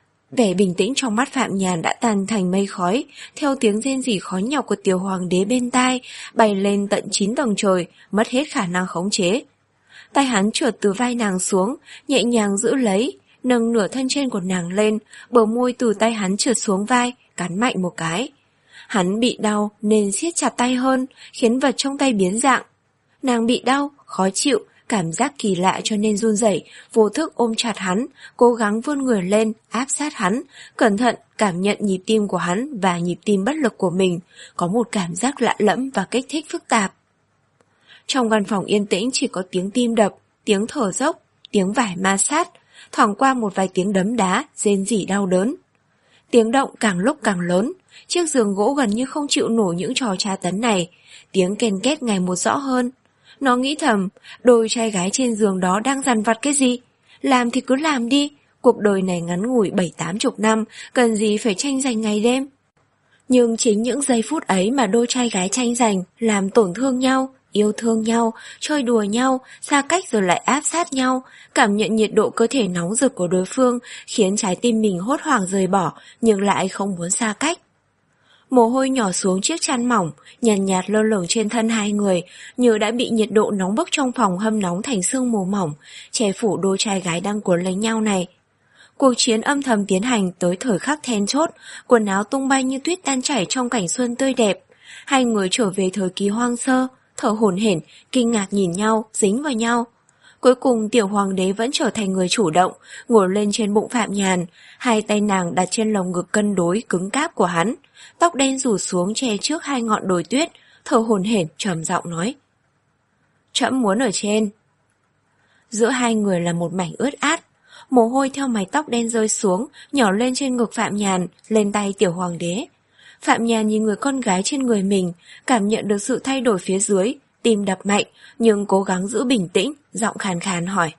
vẻ bình tĩnh trong mắt Phạm Nhàn đã tan thành mây khói, theo tiếng rên rỉ khó nhọc của tiểu hoàng đế bên tai, bay lên tận chín tầng trời, mất hết khả năng khống chế. Tay hắn trượt từ vai nàng xuống, nhẹ nhàng giữ lấy, nâng nửa thân trên của nàng lên, bờ môi từ tay hắn trượt xuống vai, cắn mạnh một cái. Hắn bị đau nên siết chặt tay hơn, khiến vật trong tay biến dạng. Nàng bị đau, khó chịu, cảm giác kỳ lạ cho nên run rẩy, vô thức ôm chặt hắn, cố gắng vươn người lên, áp sát hắn, cẩn thận cảm nhận nhịp tim của hắn và nhịp tim bất lực của mình, có một cảm giác lạ lẫm và kích thích phức tạp. Trong căn phòng yên tĩnh chỉ có tiếng tim đập, tiếng thở dốc, tiếng vải ma sát, thoảng qua một vài tiếng đấm đá, rên rỉ đau đớn. Tiếng động càng lúc càng lớn, chiếc giường gỗ gần như không chịu nổi những trò tra tấn này, tiếng ken két ngày một rõ hơn. Nó nghĩ thầm, đôi trai gái trên giường đó đang dằn vặt cái gì? Làm thì cứ làm đi, cuộc đời này ngắn ngủi bảy tám chục năm, cần gì phải tranh giành ngày đêm. Nhưng chính những giây phút ấy mà đôi trai gái tranh giành, làm tổn thương nhau, yêu thương nhau, chơi đùa nhau, xa cách rồi lại áp sát nhau, cảm nhận nhiệt độ cơ thể nóng rực của đối phương, khiến trái tim mình hốt hoảng rời bỏ, nhưng lại không muốn xa cách. Mồ hôi nhỏ xuống chiếc chăn mỏng, nhàn nhạt, nhạt lơ lửng trên thân hai người, như đã bị nhiệt độ nóng bức trong phòng hâm nóng thành sương mù mỏng, che phủ đôi trai gái đang cuốn lấy nhau này. Cuộc chiến âm thầm tiến hành tới thời khắc then chốt, quần áo tung bay như tuyết tan chảy trong cảnh xuân tươi đẹp. Hai người trở về thời kỳ hoang sơ, thở hổn hển, kinh ngạc nhìn nhau, dính vào nhau. Cuối cùng tiểu hoàng đế vẫn trở thành người chủ động, ngồi lên trên bụng Phạm Nhàn, hai tay nàng đặt trên lồng ngực cân đối cứng cáp của hắn, tóc đen rủ xuống che trước hai ngọn đồi tuyết, thở hổn hển trầm giọng nói: "Trẫm muốn ở trên." Giữa hai người là một mảnh ướt át, mồ hôi theo mái tóc đen rơi xuống, nhỏ lên trên ngực Phạm Nhàn, lên tay tiểu hoàng đế. Phạm Nhàn nhìn người con gái trên người mình, cảm nhận được sự thay đổi phía dưới, tim đập mạnh, nhưng cố gắng giữ bình tĩnh, giọng khàn khàn hỏi: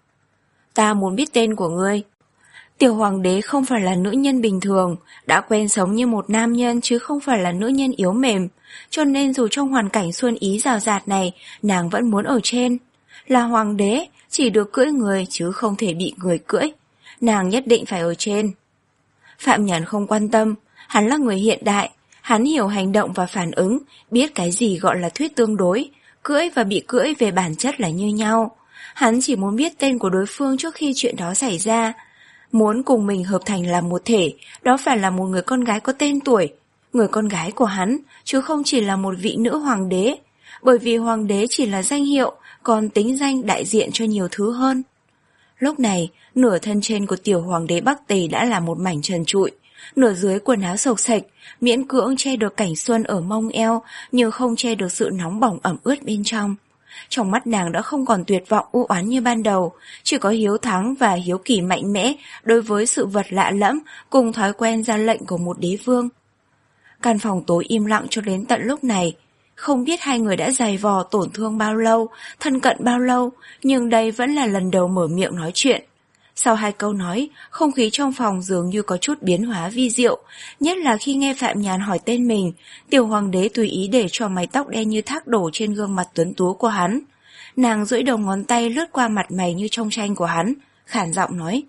"Ta muốn biết tên của ngươi." Tiểu hoàng đế không phải là nữ nhân bình thường, đã quen sống như một nam nhân chứ không phải là nữ nhân yếu mềm, cho nên dù trong hoàn cảnh xuân ý rào rạt này, nàng vẫn muốn ở trên. Là hoàng đế, chỉ được cưỡi người chứ không thể bị người cưỡi. Nàng nhất định phải ở trên. Phạm Nhàn không quan tâm, hắn là người hiện đại, hắn hiểu hành động và phản ứng, biết cái gì gọi là thuyết tương đối, cưỡi và bị cưỡi về bản chất là như nhau. Hắn chỉ muốn biết tên của đối phương trước khi chuyện đó xảy ra. Muốn cùng mình hợp thành làm một thể, đó phải là một người con gái có tên tuổi, người con gái của hắn, chứ không chỉ là một vị nữ hoàng đế, bởi vì hoàng đế chỉ là danh hiệu, còn tính danh đại diện cho nhiều thứ hơn. Lúc này, nửa thân trên của tiểu hoàng đế Bắc Tề đã là một mảnh trần trụi, nửa dưới quần áo xộc xệch, miễn cưỡng che được cảnh xuân ở mông eo, nhưng không che được sự nóng bỏng ẩm ướt bên trong. Trong mắt nàng đã không còn tuyệt vọng u oán như ban đầu, chỉ có hiếu thắng và hiếu kỳ mạnh mẽ đối với sự vật lạ lẫm cùng thói quen ra lệnh của một đế vương. Căn phòng tối im lặng cho đến tận lúc này. Không biết hai người đã dày vò tổn thương bao lâu, thân cận bao lâu, nhưng đây vẫn là lần đầu mở miệng nói chuyện. Sau hai câu nói, không khí trong phòng dường như có chút biến hóa vi diệu, nhất là khi nghe Phạm Nhàn hỏi tên mình, tiểu hoàng đế tùy ý để cho mái tóc đen như thác đổ trên gương mặt tuấn tú của hắn. Nàng duỗi đầu ngón tay lướt qua mặt mày như trong tranh của hắn, khản giọng nói: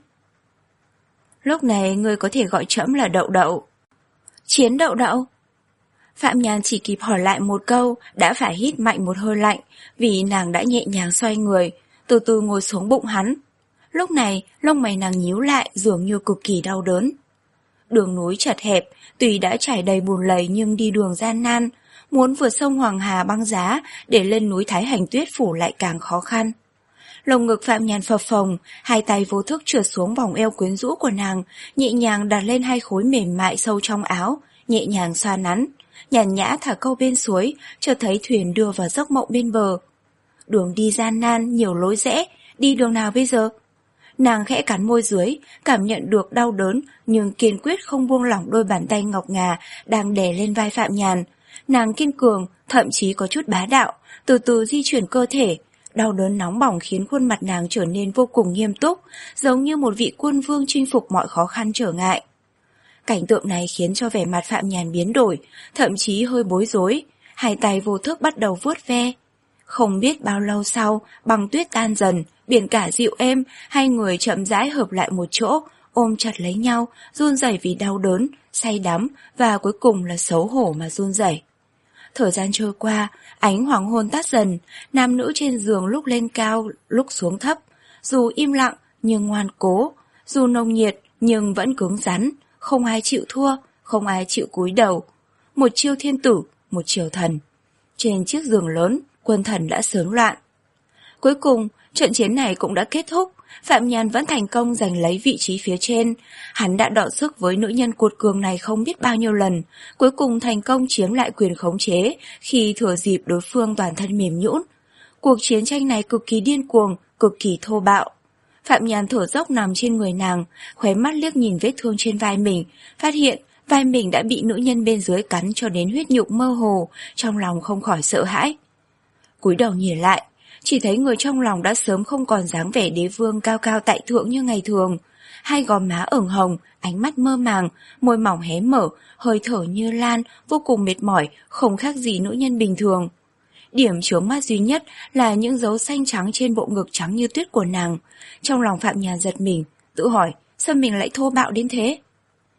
"Lúc này ngươi có thể gọi trẫm là Đậu Đậu." "Chiến Đậu Đậu?" Phạm Nhàn chỉ kịp hỏi lại một câu, đã phải hít mạnh một hơi lạnh, vì nàng đã nhẹ nhàng xoay người, từ từ ngồi xuống bụng hắn. Lúc này, lông mày nàng nhíu lại dường như cực kỳ đau đớn. Đường núi chật hẹp, tuy đã trải đầy bùn lầy nhưng đi đường gian nan, muốn vượt sông Hoàng Hà băng giá để lên núi Thái Hành Tuyết phủ lại càng khó khăn. Lồng ngực Phạm Nhàn phập phồng, hai tay vô thức trượt xuống vòng eo quyến rũ của nàng, nhẹ nhàng đặt lên hai khối mềm mại sâu trong áo, nhẹ nhàng xoa nắn, nhàn nhã thả câu bên suối, chợt thấy thuyền đưa vào giấc mộng bên bờ. Đường đi gian nan, nhiều lối rẽ, đi đường nào bây giờ? Nàng khẽ cắn môi dưới, cảm nhận được đau đớn, nhưng kiên quyết không buông lỏng đôi bàn tay ngọc ngà đang đè lên vai Phạm Nhàn. Nàng kiên cường, thậm chí có chút bá đạo, từ từ di chuyển cơ thể. Đau đớn nóng bỏng khiến khuôn mặt nàng trở nên vô cùng nghiêm túc, giống như một vị quân vương chinh phục mọi khó khăn trở ngại. Cảnh tượng này khiến cho vẻ mặt Phạm Nhàn biến đổi, thậm chí hơi bối rối, hai tay vô thức bắt đầu vuốt ve. Không biết bao lâu sau, băng tuyết tan dần, biển cả dịu êm, hai người chậm rãi hợp lại một chỗ, ôm chặt lấy nhau, run rẩy vì đau đớn, say đắm và cuối cùng là xấu hổ mà run rẩy. Thời gian trôi qua, ánh hoàng hôn tắt dần, nam nữ trên giường lúc lên cao, lúc xuống thấp, dù im lặng nhưng ngoan cố, dù nồng nhiệt nhưng vẫn cứng rắn, không ai chịu thua, không ai chịu cúi đầu. Một chiêu thiên tử, một triều thần. Trên chiếc giường lớn, quân thần đã sớm loạn. Cuối cùng, trận chiến này cũng đã kết thúc, Phạm Nhàn vẫn thành công giành lấy vị trí phía trên. Hắn đã đọ sức với nữ nhân cuột cường này không biết bao nhiêu lần, cuối cùng thành công chiếm lại quyền khống chế khi thừa dịp đối phương toàn thân mềm nhũn. Cuộc chiến tranh này cực kỳ điên cuồng, cực kỳ thô bạo. Phạm Nhàn thở dốc nằm trên người nàng, khóe mắt liếc nhìn vết thương trên vai mình, phát hiện vai mình đã bị nữ nhân bên dưới cắn cho đến huyết nhục mơ hồ, trong lòng không khỏi sợ hãi. Cúi đầu nhìn lại, chỉ thấy người trong lòng đã sớm không còn dáng vẻ đế vương cao cao tại thượng như ngày thường. Hai gò má ửng hồng, ánh mắt mơ màng, môi mỏng hé mở, hơi thở như lan, vô cùng mệt mỏi, không khác gì nữ nhân bình thường. Điểm chướng mắt duy nhất là những dấu xanh trắng trên bộ ngực trắng như tuyết của nàng. Trong lòng Phạm Nhàn giật mình, tự hỏi, sao mình lại thô bạo đến thế?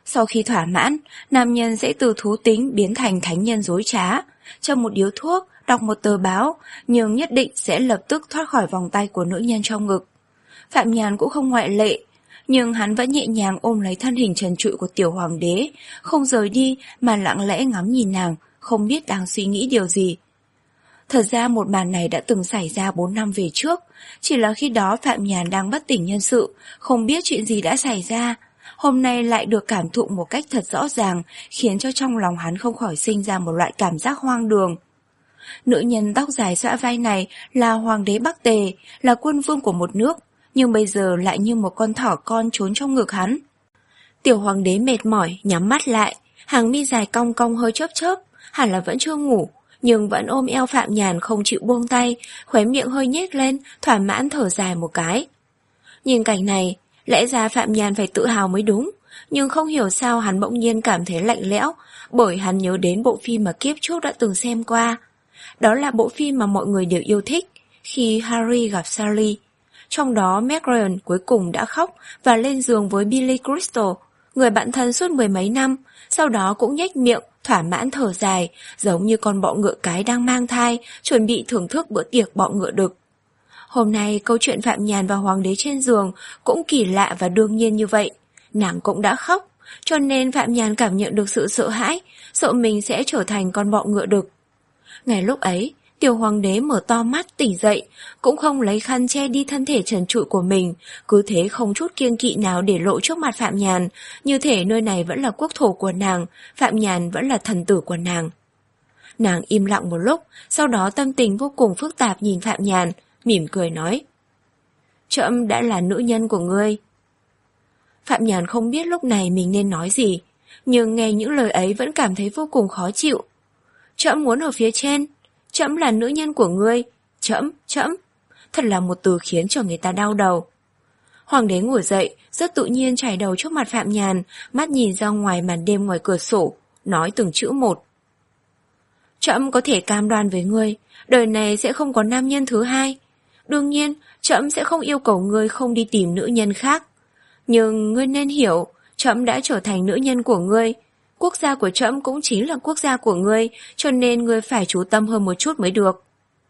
Sau khi thỏa mãn, nam nhân sẽ từ thú tính biến thành thánh nhân dối trá, châm một điếu thuốc, đọc một tờ báo, nhưng nhất định sẽ lập tức thoát khỏi vòng tay của nữ nhân trong ngực. Phạm Nhàn cũng không ngoại lệ, nhưng hắn vẫn nhẹ nhàng ôm lấy thân hình trần trụi của tiểu hoàng đế, không rời đi mà lặng lẽ ngắm nhìn nàng, không biết đang suy nghĩ điều gì. Thật ra một màn này đã từng xảy ra bốn năm về trước, chỉ là khi đó Phạm Nhàn đang bất tỉnh nhân sự, không biết chuyện gì đã xảy ra. Hôm nay lại được cảm thụ một cách thật rõ ràng, khiến cho trong lòng hắn không khỏi sinh ra một loại cảm giác hoang đường. Nữ nhân tóc dài xõa vai này là hoàng đế Bắc Tề, là quân vương của một nước, nhưng bây giờ lại như một con thỏ con trốn trong ngực hắn. Tiểu hoàng đế mệt mỏi, nhắm mắt lại, hàng mi dài cong cong hơi chớp chớp, hẳn là vẫn chưa ngủ, nhưng vẫn ôm eo Phạm Nhàn không chịu buông tay, khóe miệng hơi nhếch lên, thỏa mãn thở dài một cái. Nhìn cảnh này, lẽ ra Phạm Nhàn phải tự hào mới đúng, nhưng không hiểu sao hắn bỗng nhiên cảm thấy lạnh lẽo, bởi hắn nhớ đến bộ phim mà kiếp trước đã từng xem qua. Đó là bộ phim mà mọi người đều yêu thích, khi Harry gặp Sally. Trong đó Meg Ryan cuối cùng đã khóc và lên giường với Billy Crystal, người bạn thân suốt mười mấy năm, sau đó cũng nhếch miệng, thỏa mãn thở dài, giống như con bọ ngựa cái đang mang thai, chuẩn bị thưởng thức bữa tiệc bọ ngựa đực. Hôm nay câu chuyện Phạm Nhàn và hoàng đế trên giường cũng kỳ lạ và đương nhiên như vậy. Nàng cũng đã khóc, cho nên Phạm Nhàn cảm nhận được sự sợ hãi, sợ mình sẽ trở thành con bọ ngựa đực. Ngay lúc ấy, tiểu hoàng đế mở to mắt tỉnh dậy, cũng không lấy khăn che đi thân thể trần trụi của mình, cứ thế không chút kiêng kỵ nào để lộ trước mặt Phạm Nhàn, như thể nơi này vẫn là quốc thổ của nàng, Phạm Nhàn vẫn là thần tử của nàng. Nàng im lặng một lúc, sau đó tâm tình vô cùng phức tạp nhìn Phạm Nhàn, mỉm cười nói: "Trẫm đã là nữ nhân của ngươi." Phạm Nhàn không biết lúc này mình nên nói gì, nhưng nghe những lời ấy vẫn cảm thấy vô cùng khó chịu. "Trẫm muốn ở phía trên, trẫm là nữ nhân của ngươi, trẫm, trẫm." Thật là một từ khiến cho người ta đau đầu. Hoàng đế ngồi dậy, rất tự nhiên chải đầu trước mặt Phạm Nhàn, mắt nhìn ra ngoài màn đêm ngoài cửa sổ, nói từng chữ một: "Trẫm có thể cam đoan với ngươi, đời này sẽ không có nam nhân thứ hai. Đương nhiên, trẫm sẽ không yêu cầu ngươi không đi tìm nữ nhân khác. Nhưng ngươi nên hiểu, trẫm đã trở thành nữ nhân của ngươi. Quốc gia của trẫm cũng chính là quốc gia của ngươi, cho nên ngươi phải chú tâm hơn một chút mới được."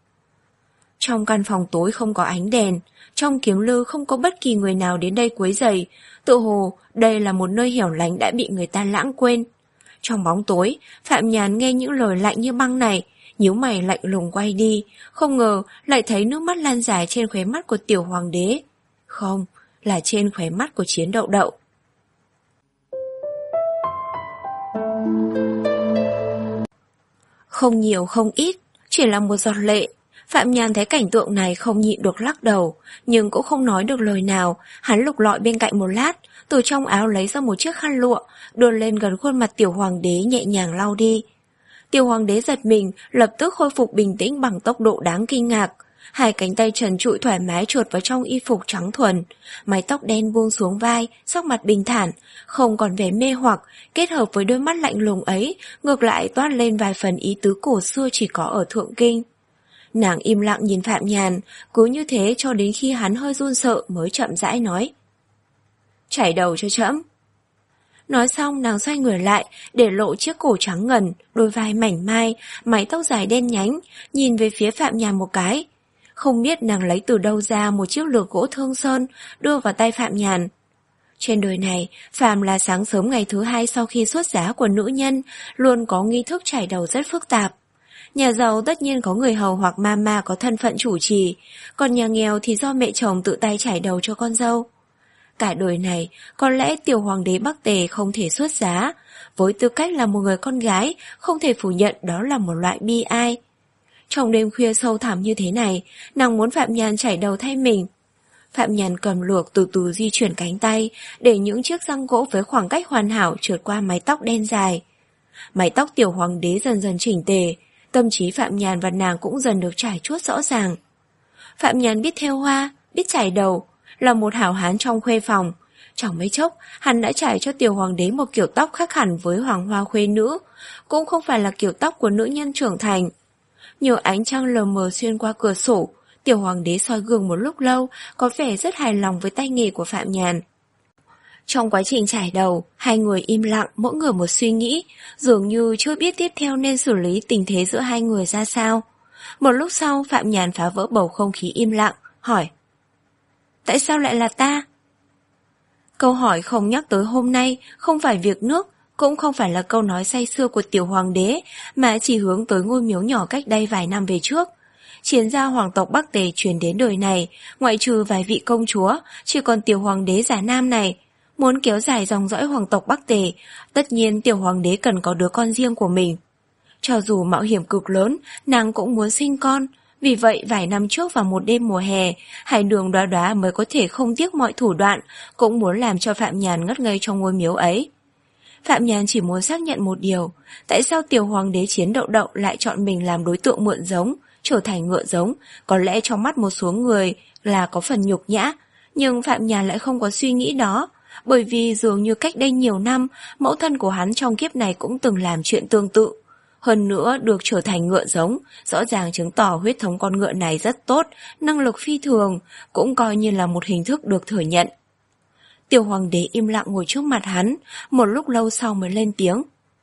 Trong căn phòng tối không có ánh đèn, trong kiếm lư không có bất kỳ người nào đến đây quấy rầy, tự hồ đây là một nơi hẻo lánh đã bị người ta lãng quên. Trong bóng tối, Phạm Nhàn nghe những lời lạnh như băng này, nhíu mày lạnh lùng quay đi, không ngờ lại thấy nước mắt lan dài trên khóe mắt của tiểu hoàng đế. Không, là trên khóe mắt của Chiến Đậu Đậu. Không nhiều không ít, chỉ là một giọt lệ. Phạm Nhàn thấy cảnh tượng này không nhịn được lắc đầu, nhưng cũng không nói được lời nào. Hắn lục lọi bên cạnh một lát, từ trong áo lấy ra một chiếc khăn lụa, đưa lên gần khuôn mặt tiểu hoàng đế nhẹ nhàng lau đi. Tiểu hoàng đế giật mình, lập tức khôi phục bình tĩnh bằng tốc độ đáng kinh ngạc. Hai cánh tay trần trụi thoải mái chuột vào trong y phục trắng thuần, mái tóc đen buông xuống vai, sắc mặt bình thản, không còn vẻ mê hoặc, kết hợp với đôi mắt lạnh lùng ấy, ngược lại toát lên vài phần ý tứ cổ xưa chỉ có ở Thượng Kinh. Nàng im lặng nhìn Phạm Nhàn, cứ như thế cho đến khi hắn hơi run sợ mới chậm rãi nói: "Chải đầu cho trẫm." Nói xong nàng xoay người lại, để lộ chiếc cổ trắng ngần, đôi vai mảnh mai, mái tóc dài đen nhánh, nhìn về phía Phạm Nhàn một cái. Không biết nàng lấy từ đâu ra một chiếc lược gỗ thương sơn, đưa vào tay Phạm Nhàn. Trên đời này, phàm là sáng sớm ngày thứ hai sau khi xuất giá của nữ nhân, luôn có nghi thức chải đầu rất phức tạp. Nhà giàu tất nhiên có người hầu hoặc mama có thân phận chủ trì, còn nhà nghèo thì do mẹ chồng tự tay chải đầu cho con dâu. Cả đời này, có lẽ tiểu hoàng đế Bắc Tề không thể xuất giá. Với tư cách là một người con gái, không thể phủ nhận đó là một loại bi ai. Trong đêm khuya sâu thẳm như thế này, nàng muốn Phạm Nhàn chải đầu thay mình. Phạm Nhàn cầm lược từ từ di chuyển cánh tay, để những chiếc răng gỗ với khoảng cách hoàn hảo trượt qua mái tóc đen dài. Mái tóc tiểu hoàng đế dần dần chỉnh tề, tâm trí Phạm Nhàn và nàng cũng dần được trải chuốt rõ ràng. Phạm Nhàn biết thêu hoa, biết chải đầu, là một hảo hán trong khuê phòng. Chẳng mấy chốc, hắn đã trải cho tiểu hoàng đế một kiểu tóc khác hẳn với hoàng hoa khuê nữ, cũng không phải là kiểu tóc của nữ nhân trưởng thành. Nhiều ánh trăng lờ mờ xuyên qua cửa sổ, tiểu hoàng đế soi gương một lúc lâu, có vẻ rất hài lòng với tay nghề của Phạm Nhàn. Trong quá trình trải đầu, hai người im lặng, mỗi người một suy nghĩ, dường như chưa biết tiếp theo nên xử lý tình thế giữa hai người ra sao. Một lúc sau, Phạm Nhàn phá vỡ bầu không khí im lặng, hỏi: Tại sao lại là ta? Câu hỏi không nhắc tới hôm nay, không phải việc nước, cũng không phải là câu nói say sưa của tiểu hoàng đế, mà chỉ hướng tới ngôi miếu nhỏ cách đây vài năm về trước. Chiến gia hoàng tộc Bắc Tề truyền đến đời này, ngoại trừ vài vị công chúa, chỉ còn tiểu hoàng đế giả nam này. Muốn kéo dài dòng dõi hoàng tộc Bắc Tề, tất nhiên tiểu hoàng đế cần có đứa con riêng của mình. Cho dù mạo hiểm cực lớn, nàng cũng muốn sinh con. Vì vậy vài năm trước vào một đêm mùa hè, Hải Đường Đoá Đoá mới có thể không tiếc mọi thủ đoạn, cũng muốn làm cho Phạm Nhàn ngất ngây trong ngôi miếu ấy. Phạm Nhàn chỉ muốn xác nhận một điều, tại sao tiểu hoàng đế Chiến Đậu Đậu lại chọn mình làm đối tượng mượn giống, trở thành ngựa giống, có lẽ trong mắt một số người là có phần nhục nhã, nhưng Phạm Nhàn lại không có suy nghĩ đó, bởi vì dường như cách đây nhiều năm, mẫu thân của hắn trong kiếp này cũng từng làm chuyện tương tự. Hơn nữa được trở thành ngựa giống, rõ ràng chứng tỏ huyết thống con ngựa này rất tốt, năng lực phi thường, cũng coi như là một hình thức được thừa nhận. Tiểu hoàng đế im lặng ngồi trước mặt hắn, một lúc lâu sau mới lên tiếng.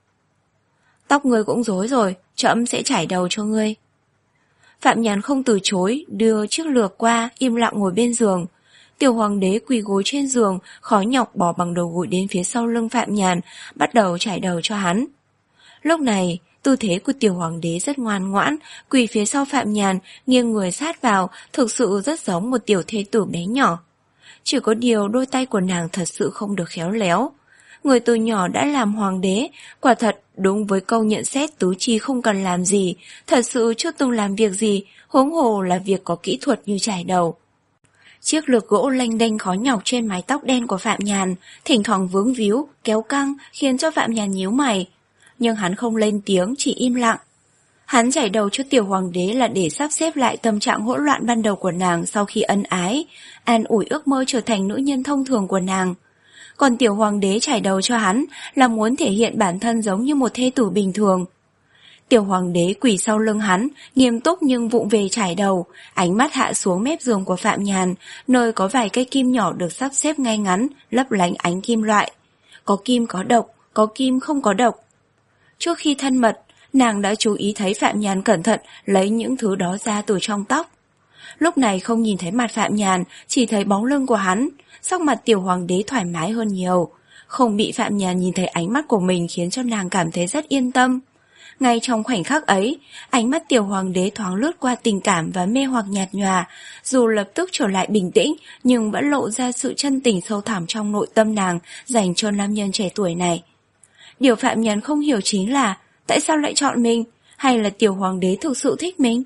Tóc ngươi cũng rối rồi, trẫm sẽ chải đầu cho ngươi. Phạm Nhàn không từ chối, đưa chiếc lược qua, im lặng ngồi bên giường. Tiểu hoàng đế quỳ gối trên giường, khó nhọc bò bằng đầu gối đến phía sau lưng Phạm Nhàn, bắt đầu chải đầu cho hắn. Lúc này, tư thế của tiểu hoàng đế rất ngoan ngoãn, quỳ phía sau Phạm Nhàn, nghiêng người sát vào, thực sự rất giống một tiểu thê tử bé nhỏ. Chỉ có điều đôi tay của nàng thật sự không được khéo léo. Người từ nhỏ đã làm hoàng đế, quả thật đúng với câu nhận xét tứ chi không cần làm gì, thật sự chưa từng làm việc gì, huống hồ là việc có kỹ thuật như chải đầu. Chiếc lược gỗ lênh đênh khó nhọc trên mái tóc đen của Phạm Nhàn, thỉnh thoảng vướng víu, kéo căng, khiến cho Phạm Nhàn nhíu mày. Nhưng hắn không lên tiếng, chỉ im lặng. Hắn chải đầu cho tiểu hoàng đế là để sắp xếp lại tâm trạng hỗn loạn ban đầu của nàng sau khi ân ái, an ủi ước mơ trở thành nữ nhân thông thường của nàng. Còn tiểu hoàng đế chải đầu cho hắn là muốn thể hiện bản thân giống như một thê tử bình thường. Tiểu hoàng đế quỳ sau lưng hắn, nghiêm túc nhưng vụng về chải đầu, ánh mắt hạ xuống mép giường của Phạm Nhàn, nơi có vài cây kim nhỏ được sắp xếp ngay ngắn, lấp lánh ánh kim loại. Có kim có độc, có kim không có độc. Trước khi thân mật, nàng đã chú ý thấy Phạm Nhàn cẩn thận lấy những thứ đó ra từ trong tóc. Lúc này không nhìn thấy mặt Phạm Nhàn, chỉ thấy bóng lưng của hắn, sắc mặt tiểu hoàng đế thoải mái hơn nhiều. Không bị Phạm Nhàn nhìn thấy ánh mắt của mình khiến cho nàng cảm thấy rất yên tâm. Ngay trong khoảnh khắc ấy, ánh mắt tiểu hoàng đế thoáng lướt qua tình cảm và mê hoặc nhạt nhòa, dù lập tức trở lại bình tĩnh nhưng vẫn lộ ra sự chân tình sâu thẳm trong nội tâm nàng dành cho nam nhân trẻ tuổi này. Điều Phạm Nhàn không hiểu chính là tại sao lại chọn mình, hay là tiểu hoàng đế thực sự thích mình?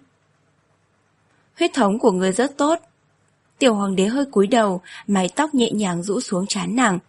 Huyết thống của người rất tốt. Tiểu hoàng đế hơi cúi đầu, mái tóc nhẹ nhàng rũ xuống trán nàng.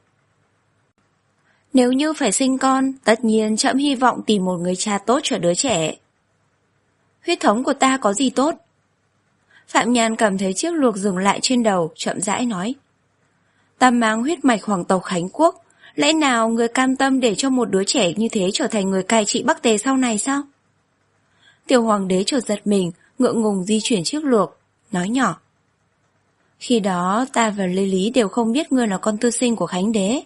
Nếu như phải sinh con, tất nhiên trẫm hy vọng tìm một người cha tốt cho đứa trẻ. Huyết thống của ta có gì tốt? Phạm Nhàn cảm thấy chiếc luộc dừng lại trên đầu, chậm rãi nói. Ta mang huyết mạch hoàng tộc Khánh Quốc, lẽ nào người cam tâm để cho một đứa trẻ như thế trở thành người cai trị Bắc Tề sau này sao? Tiểu hoàng đế chợt giật mình, ngượng ngùng di chuyển chiếc luộc, nói nhỏ. Khi đó ta và Lê Lý đều không biết ngươi là con tư sinh của Khánh đế.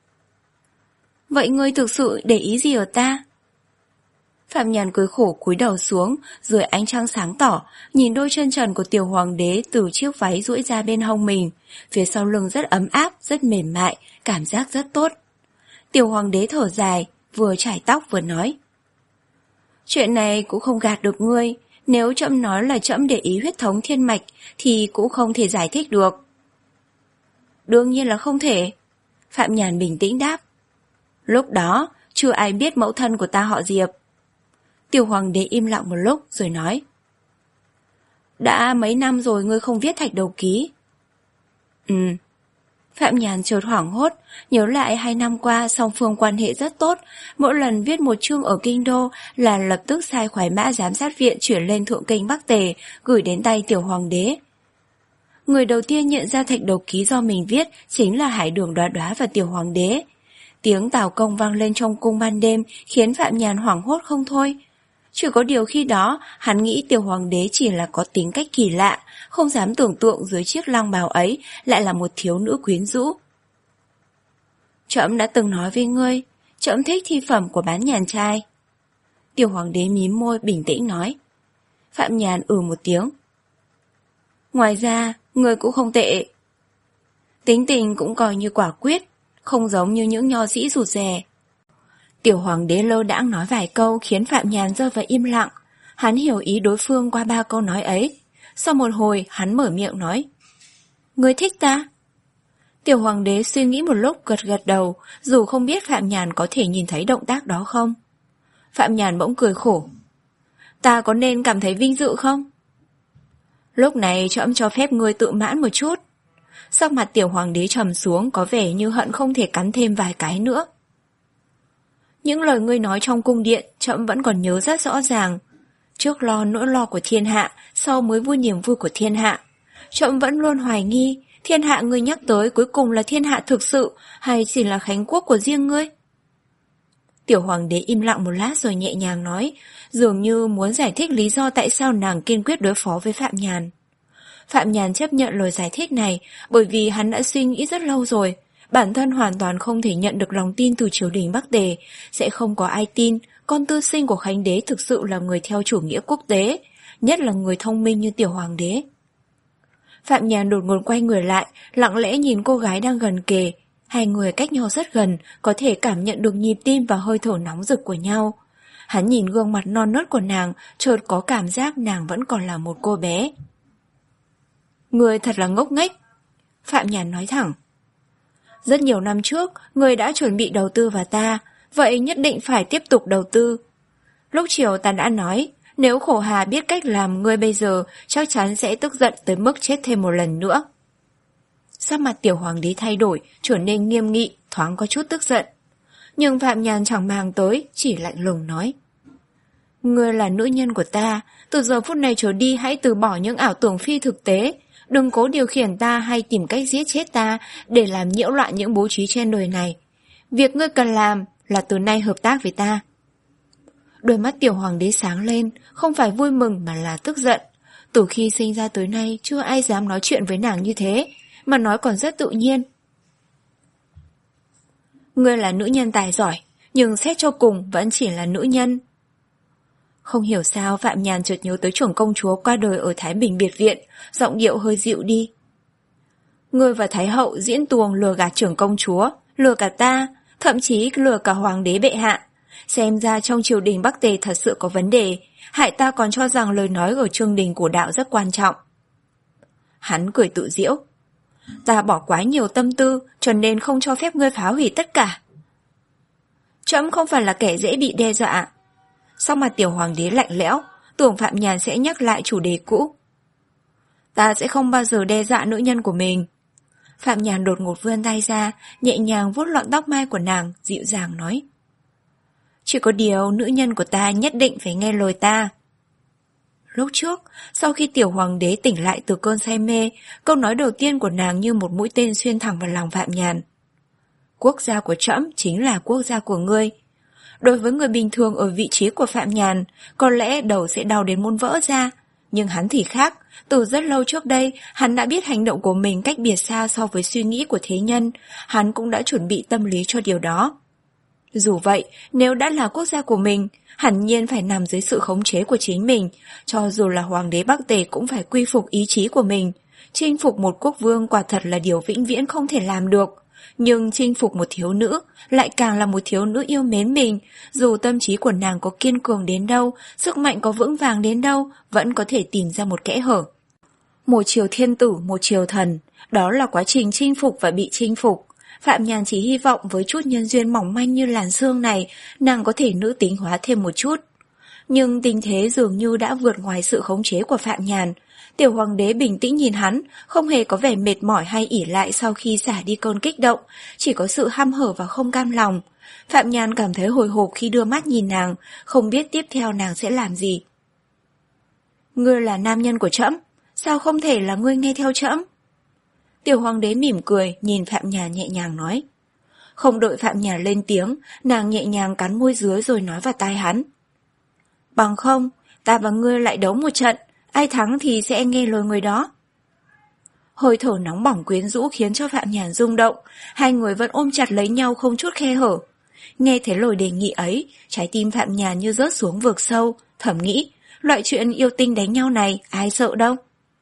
Vậy ngươi thực sự để ý gì ở ta? Phạm Nhàn cười khổ cúi đầu xuống, dưới ánh trăng sáng tỏ, nhìn đôi chân trần của tiểu hoàng đế từ chiếc váy duỗi ra bên hông mình, phía sau lưng rất ấm áp, rất mềm mại, cảm giác rất tốt. Tiểu hoàng đế thở dài, vừa chải tóc vừa nói. Chuyện này cũng không gạt được ngươi, nếu trẫm nói là trẫm để ý huyết thống thiên mạch thì cũng không thể giải thích được. Đương nhiên là không thể. Phạm Nhàn bình tĩnh đáp. Lúc đó, chưa ai biết mẫu thân của ta họ Diệp. Tiểu hoàng đế im lặng một lúc rồi nói. Đã mấy năm rồi ngươi không viết thạch đầu ký. Ừ. Phạm Nhàn chợt hoảng hốt, nhớ lại hai năm qua song phương quan hệ rất tốt, mỗi lần viết một chương ở kinh đô là lập tức sai khoái mã giám sát viện chuyển lên thượng kinh Bắc Tề, gửi đến tay tiểu hoàng đế. Người đầu tiên nhận ra thạch đầu ký do mình viết chính là Hải Đường Đoá Đoá và tiểu hoàng đế. Tiếng tào công vang lên trong cung ban đêm khiến Phạm Nhàn hoảng hốt không thôi. Chỉ có điều khi đó, hắn nghĩ tiểu hoàng đế chỉ là có tính cách kỳ lạ, không dám tưởng tượng dưới chiếc long bào ấy lại là một thiếu nữ quyến rũ. Trẫm đã từng nói với ngươi, trẫm thích thi phẩm của bán nhàn trai. Tiểu hoàng đế mím môi bình tĩnh nói. Phạm Nhàn ừ một tiếng. Ngoài ra, ngươi cũng không tệ. Tính tình cũng coi như quả quyết, không giống như những nho sĩ rụt rè. Tiểu hoàng đế lơ đãng nói vài câu khiến Phạm Nhàn rơi vào im lặng. Hắn hiểu ý đối phương qua ba câu nói ấy. Sau một hồi, hắn mở miệng nói. Ngươi thích ta? Tiểu hoàng đế suy nghĩ một lúc gật gật đầu, dù không biết Phạm Nhàn có thể nhìn thấy động tác đó không. Phạm Nhàn bỗng cười khổ. Ta có nên cảm thấy vinh dự không? Lúc này trẫm cho phép ngươi tự mãn một chút. Sắc mặt tiểu hoàng đế trầm xuống, có vẻ như hận không thể cắn thêm vài cái nữa. Những lời ngươi nói trong cung điện, trẫm vẫn còn nhớ rất rõ ràng. Trước lo nỗi lo của thiên hạ, sau mới vui niềm vui của thiên hạ. Trẫm vẫn luôn hoài nghi, thiên hạ ngươi nhắc tới cuối cùng là thiên hạ thực sự, hay chỉ là khánh quốc của riêng ngươi? Tiểu hoàng đế im lặng một lát rồi nhẹ nhàng nói, dường như muốn giải thích lý do tại sao nàng kiên quyết đối phó với Phạm Nhàn. Phạm Nhàn chấp nhận lời giải thích này bởi vì hắn đã suy nghĩ rất lâu rồi. Bản thân hoàn toàn không thể nhận được lòng tin từ triều đình Bắc Tề, sẽ không có ai tin con tư sinh của Khánh đế thực sự là người theo chủ nghĩa quốc tế, nhất là người thông minh như tiểu hoàng đế. Phạm Nhàn đột ngột quay người lại, lặng lẽ nhìn cô gái đang gần kề. Hai người cách nhau rất gần, có thể cảm nhận được nhịp tim và hơi thở nóng rực của nhau. Hắn nhìn gương mặt non nớt của nàng, chợt có cảm giác nàng vẫn còn là một cô bé. Người thật là ngốc nghếch. Phạm Nhàn nói thẳng. Rất nhiều năm trước, người đã chuẩn bị đầu tư vào ta, vậy nhất định phải tiếp tục đầu tư. Lúc chiều ta đã nói, nếu Khổ Hà biết cách làm ngươi bây giờ, chắc chắn sẽ tức giận tới mức chết thêm một lần nữa. Sắc mặt tiểu hoàng đế thay đổi, trở nên nghiêm nghị, thoáng có chút tức giận. Nhưng Phạm Nhàn chẳng màng tới, chỉ lạnh lùng nói. Ngươi là nữ nhân của ta, từ giờ phút này trở đi hãy từ bỏ những ảo tưởng phi thực tế. Đừng cố điều khiển ta hay tìm cách giết chết ta để làm nhiễu loạn những bố trí trên đời này. Việc ngươi cần làm là từ nay hợp tác với ta. Đôi mắt tiểu hoàng đế sáng lên, không phải vui mừng mà là tức giận. Từ khi sinh ra tới nay chưa ai dám nói chuyện với nàng như thế, mà nói còn rất tự nhiên. Ngươi là nữ nhân tài giỏi, nhưng xét cho cùng vẫn chỉ là nữ nhân. Không hiểu sao Phạm Nhàn chợt nhớ tới trưởng công chúa qua đời ở Thái Bình biệt viện, giọng điệu hơi dịu đi. Ngươi và Thái hậu diễn tuồng lừa gạt trưởng công chúa, lừa cả ta, thậm chí lừa cả hoàng đế bệ hạ. Xem ra trong triều đình Bắc Tề thật sự có vấn đề, hại ta còn cho rằng lời nói ở chương đình của đạo rất quan trọng. Hắn cười tự giễu. Ta bỏ quá nhiều tâm tư, cho nên không cho phép ngươi phá hủy tất cả. Trẫm không phải là kẻ dễ bị đe dọa. Sau mặt tiểu hoàng đế lạnh lẽo, tưởng Phạm Nhàn sẽ nhắc lại chủ đề cũ. Ta sẽ không bao giờ đe dọa nữ nhân của mình. Phạm Nhàn đột ngột vươn tay ra, nhẹ nhàng vuốt lọn tóc mai của nàng, dịu dàng nói. Chỉ có điều nữ nhân của ta nhất định phải nghe lời ta. Lúc trước, sau khi tiểu hoàng đế tỉnh lại từ cơn say mê, câu nói đầu tiên của nàng như một mũi tên xuyên thẳng vào lòng Phạm Nhàn. Quốc gia của trẫm chính là quốc gia của ngươi. Đối với người bình thường ở vị trí của Phạm Nhàn, có lẽ đầu sẽ đau đến muốn vỡ ra. Nhưng hắn thì khác, từ rất lâu trước đây, hắn đã biết hành động của mình cách biệt xa so với suy nghĩ của thế nhân, hắn cũng đã chuẩn bị tâm lý cho điều đó. Dù vậy, nếu đã là quốc gia của mình, hẳn nhiên phải nằm dưới sự khống chế của chính mình, cho dù là hoàng đế Bắc Tề cũng phải quy phục ý chí của mình. Chinh phục một quốc vương quả thật là điều vĩnh viễn không thể làm được. Nhưng chinh phục một thiếu nữ lại càng là một thiếu nữ yêu mến mình, dù tâm trí của nàng có kiên cường đến đâu, sức mạnh có vững vàng đến đâu, vẫn có thể tìm ra một kẽ hở. Một triều thiên tử, một triều thần, đó là quá trình chinh phục và bị chinh phục. Phạm Nhàn chỉ hy vọng với chút nhân duyên mỏng manh như làn sương này, nàng có thể nữ tính hóa thêm một chút. Nhưng tình thế dường như đã vượt ngoài sự khống chế của Phạm Nhàn. Tiểu hoàng đế bình tĩnh nhìn hắn, không hề có vẻ mệt mỏi hay ỉ lại sau khi xả đi cơn kích động, chỉ có sự hăm hở và không cam lòng. Phạm Nhàn cảm thấy hồi hộp khi đưa mắt nhìn nàng, không biết tiếp theo nàng sẽ làm gì. Ngươi là nam nhân của trẫm, sao không thể là ngươi nghe theo trẫm? Tiểu hoàng đế mỉm cười, nhìn Phạm Nhàn nhẹ nhàng nói. Không đợi Phạm Nhàn lên tiếng, nàng nhẹ nhàng cắn môi dưới rồi nói vào tai hắn. Bằng không, ta và ngươi lại đấu một trận, ai thắng thì sẽ nghe lời người đó. Hơi thở nóng bỏng quyến rũ khiến cho Phạm Nhàn rung động, hai người vẫn ôm chặt lấy nhau không chút khe hở. Nghe thấy lời đề nghị ấy, trái tim Phạm Nhàn như rớt xuống vực sâu, thầm nghĩ, loại chuyện yêu tinh đánh nhau này ai sợ đâu.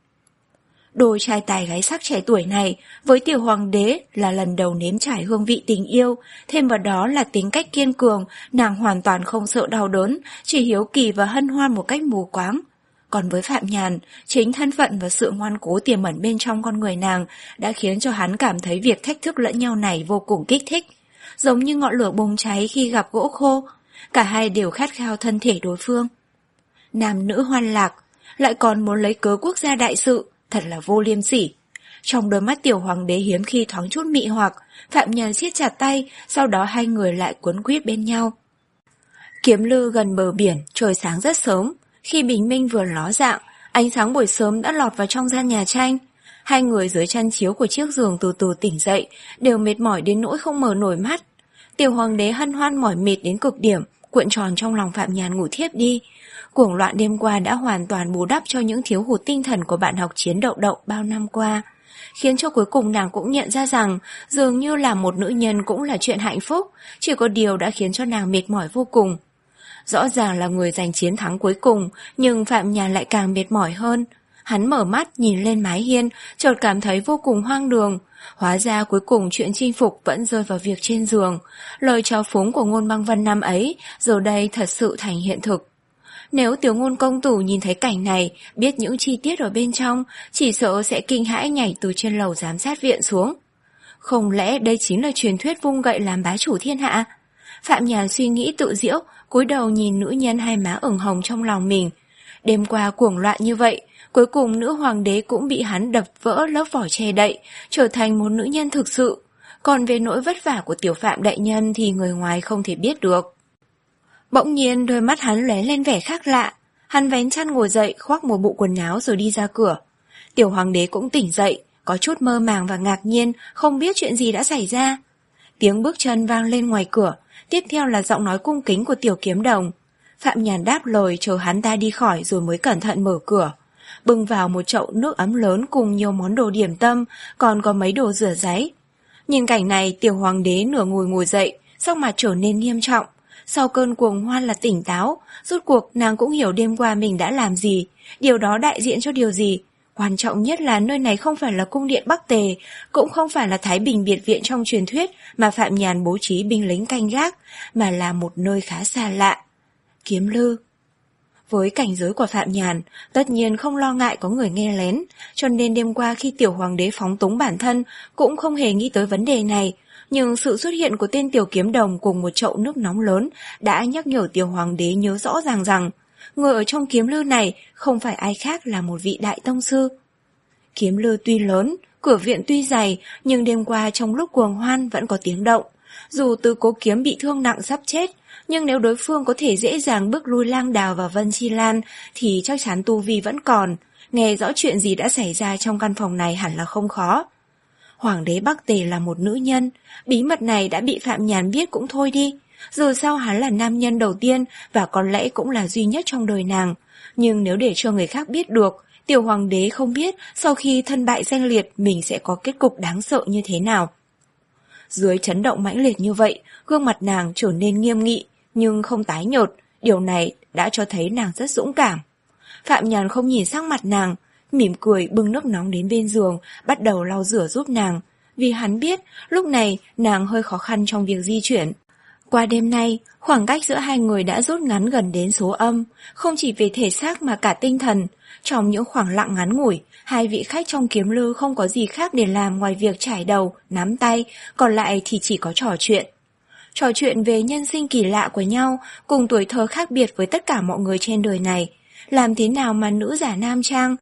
Đôi trai tài gái sắc trẻ tuổi này với tiểu hoàng đế là lần đầu nếm trải hương vị tình yêu, thêm vào đó là tính cách kiên cường, nàng hoàn toàn không sợ đau đớn, chỉ hiếu kỳ và hân hoan một cách mù quáng. Còn với Phạm Nhàn, chính thân phận và sự ngoan cố tiềm ẩn bên trong con người nàng đã khiến cho hắn cảm thấy việc thách thức lẫn nhau này vô cùng kích thích. Giống như ngọn lửa bùng cháy khi gặp gỗ khô, cả hai đều khát khao thân thể đối phương. Nam nữ hoan lạc, lại còn muốn lấy cớ quốc gia đại sự, thật là vô liêm sỉ. Trong đôi mắt tiểu hoàng đế hiếm khi thoáng chút mị hoặc, Phạm Nhàn siết chặt tay, sau đó hai người lại cuốn quýt bên nhau. Kiếm Lư gần bờ biển, trời sáng rất sớm. Khi bình minh vừa ló dạng, ánh sáng buổi sớm đã lọt vào trong gian nhà tranh. Hai người dưới chăn chiếu của chiếc giường từ từ tỉnh dậy, đều mệt mỏi đến nỗi không mở nổi mắt. Tiểu hoàng đế hân hoan mỏi mệt đến cực điểm, cuộn tròn trong lòng Phạm Nhàn ngủ thiếp đi. Cuồng loạn đêm qua đã hoàn toàn bù đắp cho những thiếu hụt tinh thần của bạn học chiến đậu đậu bao năm qua, khiến cho cuối cùng nàng cũng nhận ra rằng dường như là một nữ nhân cũng là chuyện hạnh phúc, chỉ có điều đã khiến cho nàng mệt mỏi vô cùng. Rõ ràng là người giành chiến thắng cuối cùng, nhưng Phạm Nhàn lại càng mệt mỏi hơn. Hắn mở mắt nhìn lên mái hiên, chợt cảm thấy vô cùng hoang đường. Hóa ra cuối cùng chuyện chinh phục vẫn rơi vào việc trên giường. Lời trào phúng của Ngôn Băng Vân năm ấy, giờ đây thật sự thành hiện thực. Nếu Tiểu Ngôn công tử nhìn thấy cảnh này, biết những chi tiết ở bên trong, chỉ sợ sẽ kinh hãi nhảy từ trên lầu giám sát viện xuống. Không lẽ đây chính là truyền thuyết vung gậy làm bá chủ thiên hạ? Phạm Nhàn suy nghĩ tự diễu, cúi đầu nhìn nữ nhân hai má ửng hồng trong lòng mình. Đêm qua cuồng loạn như vậy, cuối cùng nữ hoàng đế cũng bị hắn đập vỡ lớp vỏ che đậy, trở thành một nữ nhân thực sự. Còn về nỗi vất vả của tiểu Phạm đại nhân thì người ngoài không thể biết được. Bỗng nhiên đôi mắt hắn lóe lên vẻ khác lạ. Hắn vén chăn ngồi dậy, khoác một bộ quần áo rồi đi ra cửa. Tiểu hoàng đế cũng tỉnh dậy, có chút mơ màng và ngạc nhiên, không biết chuyện gì đã xảy ra. Tiếng bước chân vang lên ngoài cửa, tiếp theo là giọng nói cung kính của Tiểu Kiếm Đồng. Phạm Nhàn đáp lời chờ hắn ta đi khỏi rồi mới cẩn thận mở cửa. Bưng vào một chậu nước ấm lớn cùng nhiều món đồ điểm tâm, còn có mấy đồ rửa ráy. Nhìn cảnh này, tiểu hoàng đế nửa ngồi ngồi dậy, sắc mặt trở nên nghiêm trọng. Sau cơn cuồng hoan là tỉnh táo, rốt cuộc nàng cũng hiểu đêm qua mình đã làm gì, điều đó đại diện cho điều gì. Quan trọng nhất là nơi này không phải là cung điện Bắc Tề, cũng không phải là Thái Bình biệt viện trong truyền thuyết mà Phạm Nhàn bố trí binh lính canh gác, mà là một nơi khá xa lạ. Kiếm Lư. Với cảnh giới của Phạm Nhàn, tất nhiên không lo ngại có người nghe lén, cho nên đêm qua khi tiểu hoàng đế phóng túng bản thân cũng không hề nghĩ tới vấn đề này. Nhưng sự xuất hiện của tên Tiểu Kiếm Đồng cùng một chậu nước nóng lớn đã nhắc nhở tiểu hoàng đế nhớ rõ ràng rằng người ở trong Kiếm Lư này không phải ai khác là một vị đại tông sư. Kiếm Lư tuy lớn, cửa viện tuy dày, nhưng đêm qua trong lúc cuồng hoan vẫn có tiếng động. Dù Từ Cố Kiếm bị thương nặng sắp chết, nhưng nếu đối phương có thể dễ dàng bước lui Lang Đào và Vân Chi Lan thì chắc chắn tu vi vẫn còn. Nghe rõ chuyện gì đã xảy ra trong căn phòng này hẳn là không khó. Hoàng đế Bắc Tề là một nữ nhân, bí mật này đã bị Phạm Nhàn biết cũng thôi đi. Dù sao hắn là nam nhân đầu tiên và có lẽ cũng là duy nhất trong đời nàng. Nhưng nếu để cho người khác biết được, tiểu hoàng đế không biết sau khi thân bại danh liệt mình sẽ có kết cục đáng sợ như thế nào. Dưới chấn động mãnh liệt như vậy, gương mặt nàng trở nên nghiêm nghị, nhưng không tái nhợt, điều này đã cho thấy nàng rất dũng cảm. Phạm Nhàn không nhìn sang mặt nàng, mỉm cười bưng nước nóng đến bên giường, bắt đầu lau rửa giúp nàng, vì hắn biết lúc này nàng hơi khó khăn trong việc di chuyển. Qua đêm nay, khoảng cách giữa hai người đã rút ngắn gần đến số âm, không chỉ về thể xác mà cả tinh thần. Trong những khoảng lặng ngắn ngủi, hai vị khách trong Kiếm Lư không có gì khác để làm ngoài việc trải đầu, nắm tay, còn lại thì chỉ có trò chuyện. Trò chuyện về nhân sinh kỳ lạ của nhau, cùng tuổi thơ khác biệt với tất cả mọi người trên đời này. Làm thế nào mà nữ giả nam trang,